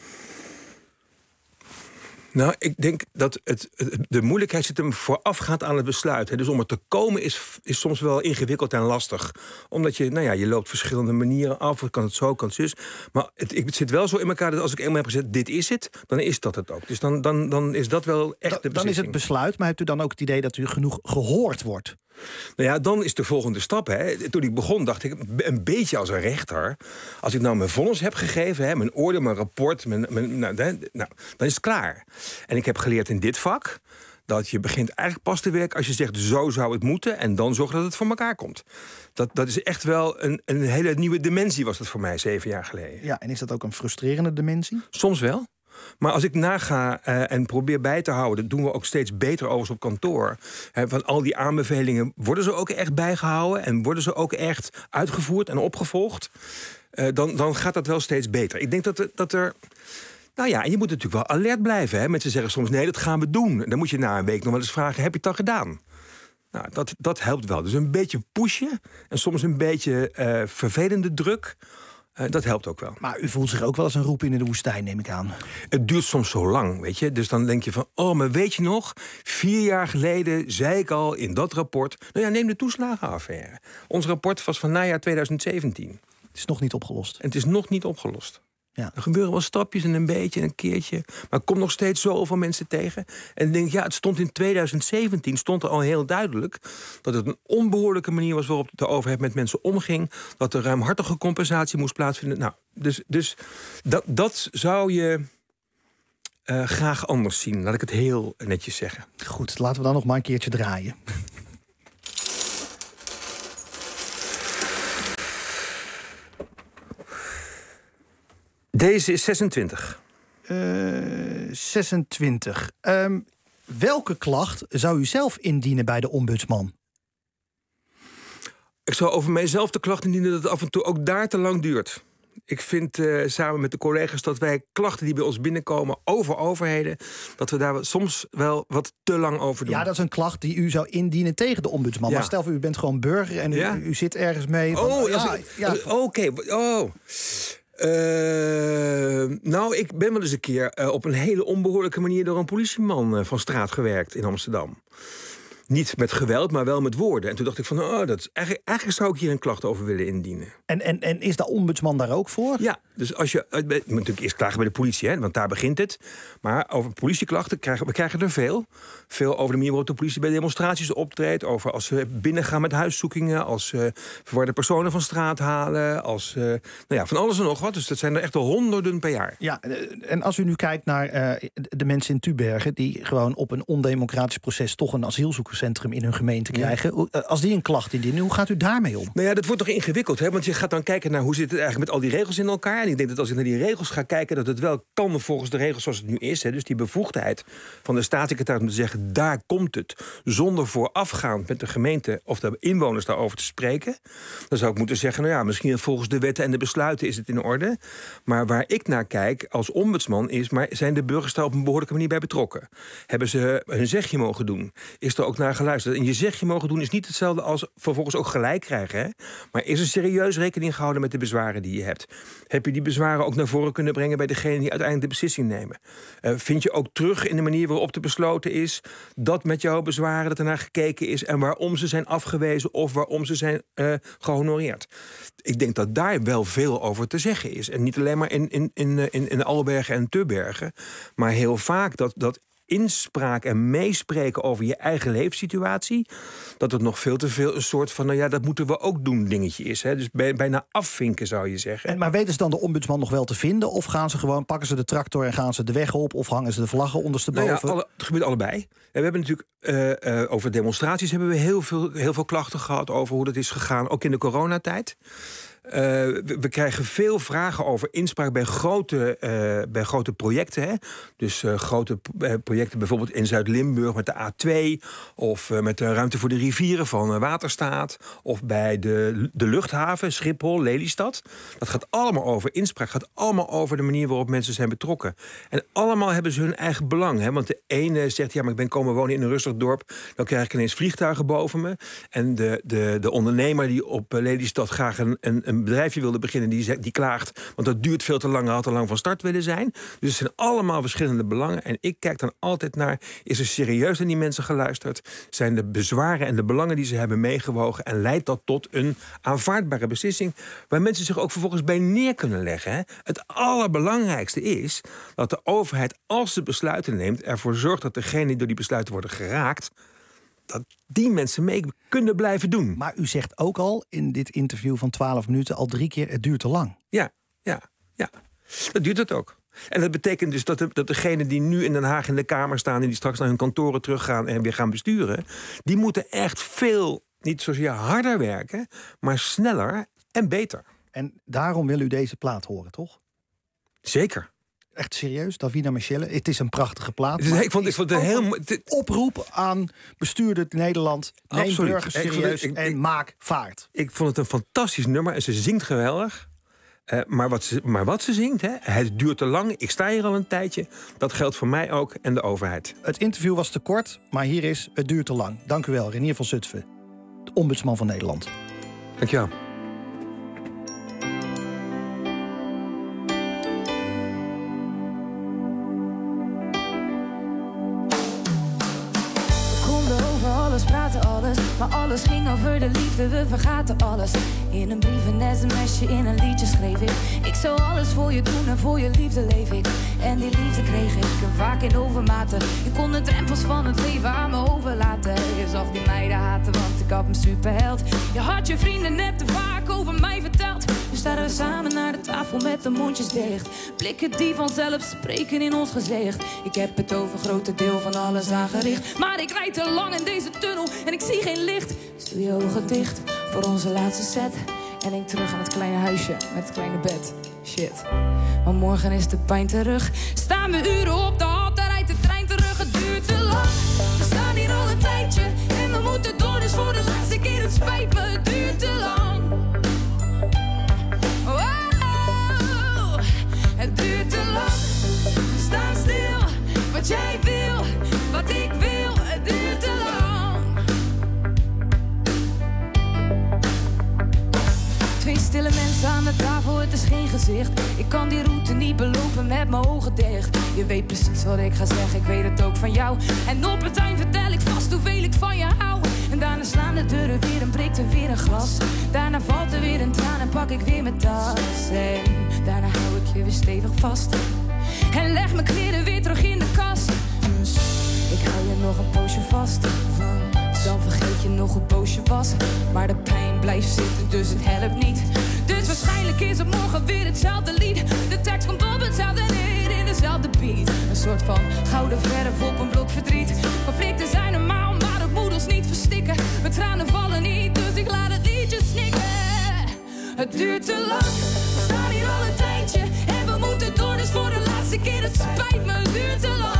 Speaker 21: Nou, ik denk dat het, de moeilijkheid zit hem voorafgaand aan het besluit. Hè. Dus om er te komen is, is soms wel ingewikkeld en lastig. Omdat je, nou ja, je loopt verschillende manieren af. Kan het zo, kan het zus. Maar het, het zit wel zo in elkaar dat als ik eenmaal heb gezegd, dit is het, dan is dat het ook. Dus dan, dan, dan is dat wel echt da, de beslissing.
Speaker 2: Dan is het besluit, maar hebt u dan ook het idee dat u genoeg gehoord wordt?
Speaker 21: Nou ja, dan is de volgende stap. Hè. Toen ik begon, dacht ik een beetje als een rechter. Als ik nou mijn vonnis heb gegeven, hè, mijn oordeel, mijn rapport, mijn, mijn, nou, nou, dan is het klaar. En ik heb geleerd in dit vak dat je begint eigenlijk pas te werken als je zegt, zo zou het moeten, en dan zorg dat het voor elkaar komt. Dat, dat is echt wel een, een hele nieuwe dimensie, was dat voor mij zeven jaar geleden.
Speaker 2: Ja, en is dat ook een frustrerende dimensie?
Speaker 21: Soms wel. Maar als ik naga uh, en probeer bij te houden, dat doen we ook steeds beter overigens op kantoor. Hè, van al die aanbevelingen, worden ze ook echt bijgehouden en worden ze ook echt uitgevoerd en opgevolgd? Uh, dan, dan gaat dat wel steeds beter. Ik denk dat er, dat er nou ja, en je moet natuurlijk wel alert blijven. Hè? Mensen zeggen soms, nee, dat gaan we doen. En dan moet je na een week nog wel eens vragen, heb je het dan gedaan? Nou, dat, dat helpt wel. Dus een beetje pushen en soms een beetje uh, vervelende druk. Uh, dat helpt ook wel.
Speaker 2: Maar u voelt zich ook wel als een roep in de woestijn, neem ik aan.
Speaker 21: Het duurt soms zo lang, weet je. Dus dan denk je van, oh, maar weet je nog, vier jaar geleden zei ik al in dat rapport, nou ja, neem de toeslagenaffaire. Ons rapport was van najaar tweeduizend zeventien.
Speaker 2: Het is nog niet opgelost.
Speaker 21: En het is nog niet opgelost.
Speaker 2: Ja.
Speaker 21: Er gebeuren wel stapjes en een beetje en een keertje. Maar er komt nog steeds zoveel mensen tegen. En ik denk, ja, het stond in tweeduizend zeventien stond er al heel duidelijk dat het een onbehoorlijke manier was waarop de overheid met mensen omging. Dat er ruimhartige compensatie moest plaatsvinden. Nou, dus, dus dat, dat zou je uh, graag anders zien. Laat ik het heel netjes zeggen.
Speaker 2: Goed, laten we dan nog maar een keertje draaien.
Speaker 21: Deze is zesentwintig.
Speaker 2: Uh, zesentwintig. Um, welke klacht zou u zelf indienen bij de ombudsman?
Speaker 21: Ik zou over mijzelf de klacht indienen dat het af en toe ook daar te lang duurt. Ik vind uh, samen met de collega's dat wij klachten die bij ons binnenkomen over overheden, dat we daar soms wel wat te lang over doen.
Speaker 2: Ja, dat is een klacht die u zou indienen tegen de ombudsman. Ja. Maar stel voor, u bent gewoon burger en u, ja. u, u zit ergens mee. Van,
Speaker 21: oh,
Speaker 2: ja,
Speaker 21: ja. Oké. Okay. Oh. Uh, nou, ik ben wel eens een keer uh, op een hele onbehoorlijke manier door een politieman uh, van straat gewerkt in Amsterdam. Niet met geweld, maar wel met woorden. En toen dacht ik van, oh, dat is eigenlijk, eigenlijk zou ik hier een klacht over willen indienen.
Speaker 2: En, en, en is de ombudsman daar ook voor?
Speaker 21: Ja, dus als je... Je moet natuurlijk eerst klagen bij de politie, hè, want daar begint het. Maar over politieklachten krijgen we krijgen er veel. Veel over de manier waarop de politie bij demonstraties optreedt. Over als ze binnengaan met huiszoekingen. Als ze verwarde personen van straat halen. Als, uh, nou ja, van alles en nog wat. Dus dat zijn er echt wel honderden per jaar.
Speaker 2: Ja, en als u nu kijkt naar uh, de mensen in Tubergen die gewoon op een ondemocratisch proces toch een asielzoekerscentrum in hun gemeente krijgen. Ja. Als die een klacht indienen, hoe gaat u daarmee om?
Speaker 21: Nou ja, dat wordt toch ingewikkeld, hè? Want je gaat dan kijken naar hoe zit het eigenlijk met al die regels in elkaar. En ik denk dat als ik naar die regels ga kijken, dat het wel kan volgens de regels zoals het nu is. Hè? Dus die bevoegdheid van de staatssecretaris om te zeggen, daar komt het. Zonder voorafgaand met de gemeente of de inwoners daarover te spreken. Dan zou ik moeten zeggen, nou ja, misschien volgens de wetten en de besluiten is het in orde. Maar waar ik naar kijk als ombudsman is, maar zijn de burgers daar op een behoorlijke manier bij betrokken? Hebben ze hun zegje mogen doen? Is er ook naar geluisterd? En je zegje mogen doen is niet hetzelfde als vervolgens ook gelijk krijgen. Hè? Maar is er serieus rekening gehouden met de bezwaren die je hebt? Heb je die bezwaren ook naar voren kunnen brengen bij degene die uiteindelijk de beslissing nemen? Uh, vind je ook terug in de manier waarop er besloten is dat met jouw bezwaren dat er naar gekeken is en waarom ze zijn afgewezen of waarom ze zijn uh, gehonoreerd? Ik denk dat daar wel veel over te zeggen is. En niet alleen maar in, in, in, in, in Albergen en Tubbergen, maar heel vaak dat, dat inspraak en meespreken over je eigen leefsituatie, dat het nog veel te veel een soort van, nou ja, dat moeten we ook doen dingetje is. Hè? Dus bijna afvinken, zou je zeggen.
Speaker 2: En, maar weten ze dan de ombudsman nog wel te vinden? Of gaan ze gewoon, pakken ze de tractor en gaan ze de weg op? Of hangen ze de vlaggen ondersteboven?
Speaker 21: Nou ja, alle, het gebeurt allebei. En we hebben natuurlijk uh, uh, over demonstraties hebben we heel veel, heel veel klachten gehad over hoe dat is gegaan, ook in de coronatijd. Uh, we, we krijgen veel vragen over inspraak bij grote, uh, bij grote projecten. Hè? Dus uh, grote uh, projecten bijvoorbeeld in Zuid-Limburg met de A twee... of uh, met de ruimte voor de rivieren van uh, Waterstaat, of bij de, de luchthaven, Schiphol, Lelystad. Dat gaat allemaal over inspraak, gaat allemaal over de manier waarop mensen zijn betrokken. En allemaal hebben ze hun eigen belang. Hè? Want de ene zegt, ja, maar ik ben komen wonen in een rustig dorp, dan krijg ik ineens vliegtuigen boven me. En de, de, de ondernemer die op uh, Lelystad graag een, een een bedrijfje wilde beginnen, die, die klaagt, want dat duurt veel te lang, had te lang van start willen zijn. Dus het zijn allemaal verschillende belangen. En ik kijk dan altijd naar, is er serieus naar die mensen geluisterd? Zijn de bezwaren en de belangen die ze hebben meegewogen? En leidt dat tot een aanvaardbare beslissing waar mensen zich ook vervolgens bij neer kunnen leggen? Hè? Het allerbelangrijkste is dat de overheid, als ze besluiten neemt, ervoor zorgt dat degenen die door die besluiten worden geraakt, dat die mensen mee kunnen blijven doen.
Speaker 2: Maar u zegt ook al in dit interview van twaalf minuten al drie keer, het duurt te lang.
Speaker 21: Ja, ja, ja. Dat duurt het ook. En dat betekent dus dat, de, dat degenen die nu in Den Haag in de Kamer staan en die straks naar hun kantoren teruggaan en weer gaan besturen, die moeten echt veel, niet zozeer harder werken, maar sneller en beter.
Speaker 2: En daarom wil u deze plaat horen, toch?
Speaker 21: Zeker.
Speaker 2: Echt serieus, Davina Michelle. Het is een prachtige plaat.
Speaker 21: Het is, ik vond, ik vond het een heel
Speaker 2: een oproep aan bestuurder Nederland. Neem
Speaker 21: Absoluut.
Speaker 2: burgers serieus ik, ik, en ik, maak vaart.
Speaker 21: Ik vond het een fantastisch nummer en ze zingt geweldig. Uh, maar, wat ze, maar wat ze zingt, hè, het duurt te lang. Ik sta hier al een tijdje. Dat geldt voor mij ook en de overheid.
Speaker 2: Het interview was te kort, maar hier is Het duurt te lang. Dank u wel, Renier van Zutphen, de ombudsman van Nederland.
Speaker 21: Dank je wel.
Speaker 1: Praten alles, maar alles ging over de liefde, we vergaten alles. In een brief, een sms'je, in een liedje schreef ik. Ik zou alles voor je doen en voor je liefde leef ik. En die liefde kreeg ik en vaak in overmaten. Je kon de drempels van het leven aan me overlaten. Je zag die meiden haten, want ik had me superheld. Je had je vrienden net te vaak over mij verteld. We staan samen naar de tafel met de mondjes dicht. Blikken die vanzelf spreken in ons gezicht. Ik heb het over grote deel van alles aangericht. Maar ik rijd te lang in deze tunnel en ik zie geen licht. Dus doe je ogen dicht voor onze laatste set. En denk terug aan het kleine huisje met het kleine bed. Shit. Maar morgen is de pijn terug. Staan we uren op de hal, daar rijdt de trein terug. Het duurt te lang. We staan hier al een tijdje. En we moeten door, dus voor de laatste keer. Het spijt me, het duurt te lang. Wow, het duurt te lang. We staan stil. Wat jij wil, wat ik wil. Het duurt te lang. Twee stille mensen aan de tafel, het is geen gezicht. Ik kan die route niet belopen met mijn ogen dicht. Je weet precies wat ik ga zeggen, ik weet het ook van jou. En op het eind vertel ik vast hoeveel ik van je hou. En daarna slaan de deuren weer en breekt er weer een glas. Daarna valt er weer een traan en pak ik weer mijn tas. En daarna hou ik je weer stevig vast. En leg mijn kleren weer terug in de kast. Dus ik hou je nog een poosje vast. Dan vergeet je nog hoe boos je was. Maar de pijn blijft zitten, dus het helpt niet. Dus waarschijnlijk is het morgen weer hetzelfde lied. De tekst komt op hetzelfde neer in dezelfde beat. Een soort van gouden verf op een blok verdriet. Conflicten zijn normaal, maar het moet ons niet verstikken. Mijn tranen vallen niet, dus ik laat het liedje snikken. Het duurt te lang, we staan hier al een tijdje. En we moeten door, dus voor de laatste keer. Het spijt me, het duurt te lang.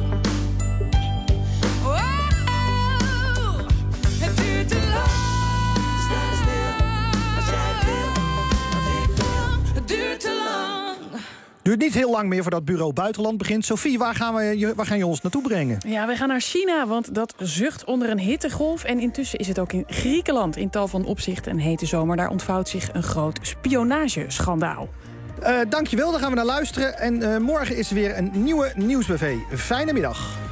Speaker 1: Het duurt te lang. Sta stil, wat jij wil, wat ik wil. Het duurt te lang.
Speaker 2: Duurt niet heel lang meer voordat Bureau Buitenland begint. Sophie, waar gaan, we, waar gaan je ons naartoe brengen?
Speaker 3: Ja, we gaan naar China, want dat zucht onder een hittegolf. En intussen is het ook in Griekenland in tal van opzichten een hete zomer. Daar ontvouwt zich een groot spionageschandaal.
Speaker 2: Uh, dankjewel, daar gaan we naar luisteren. En uh, morgen is er weer een nieuwe Nieuwsbv. Fijne middag.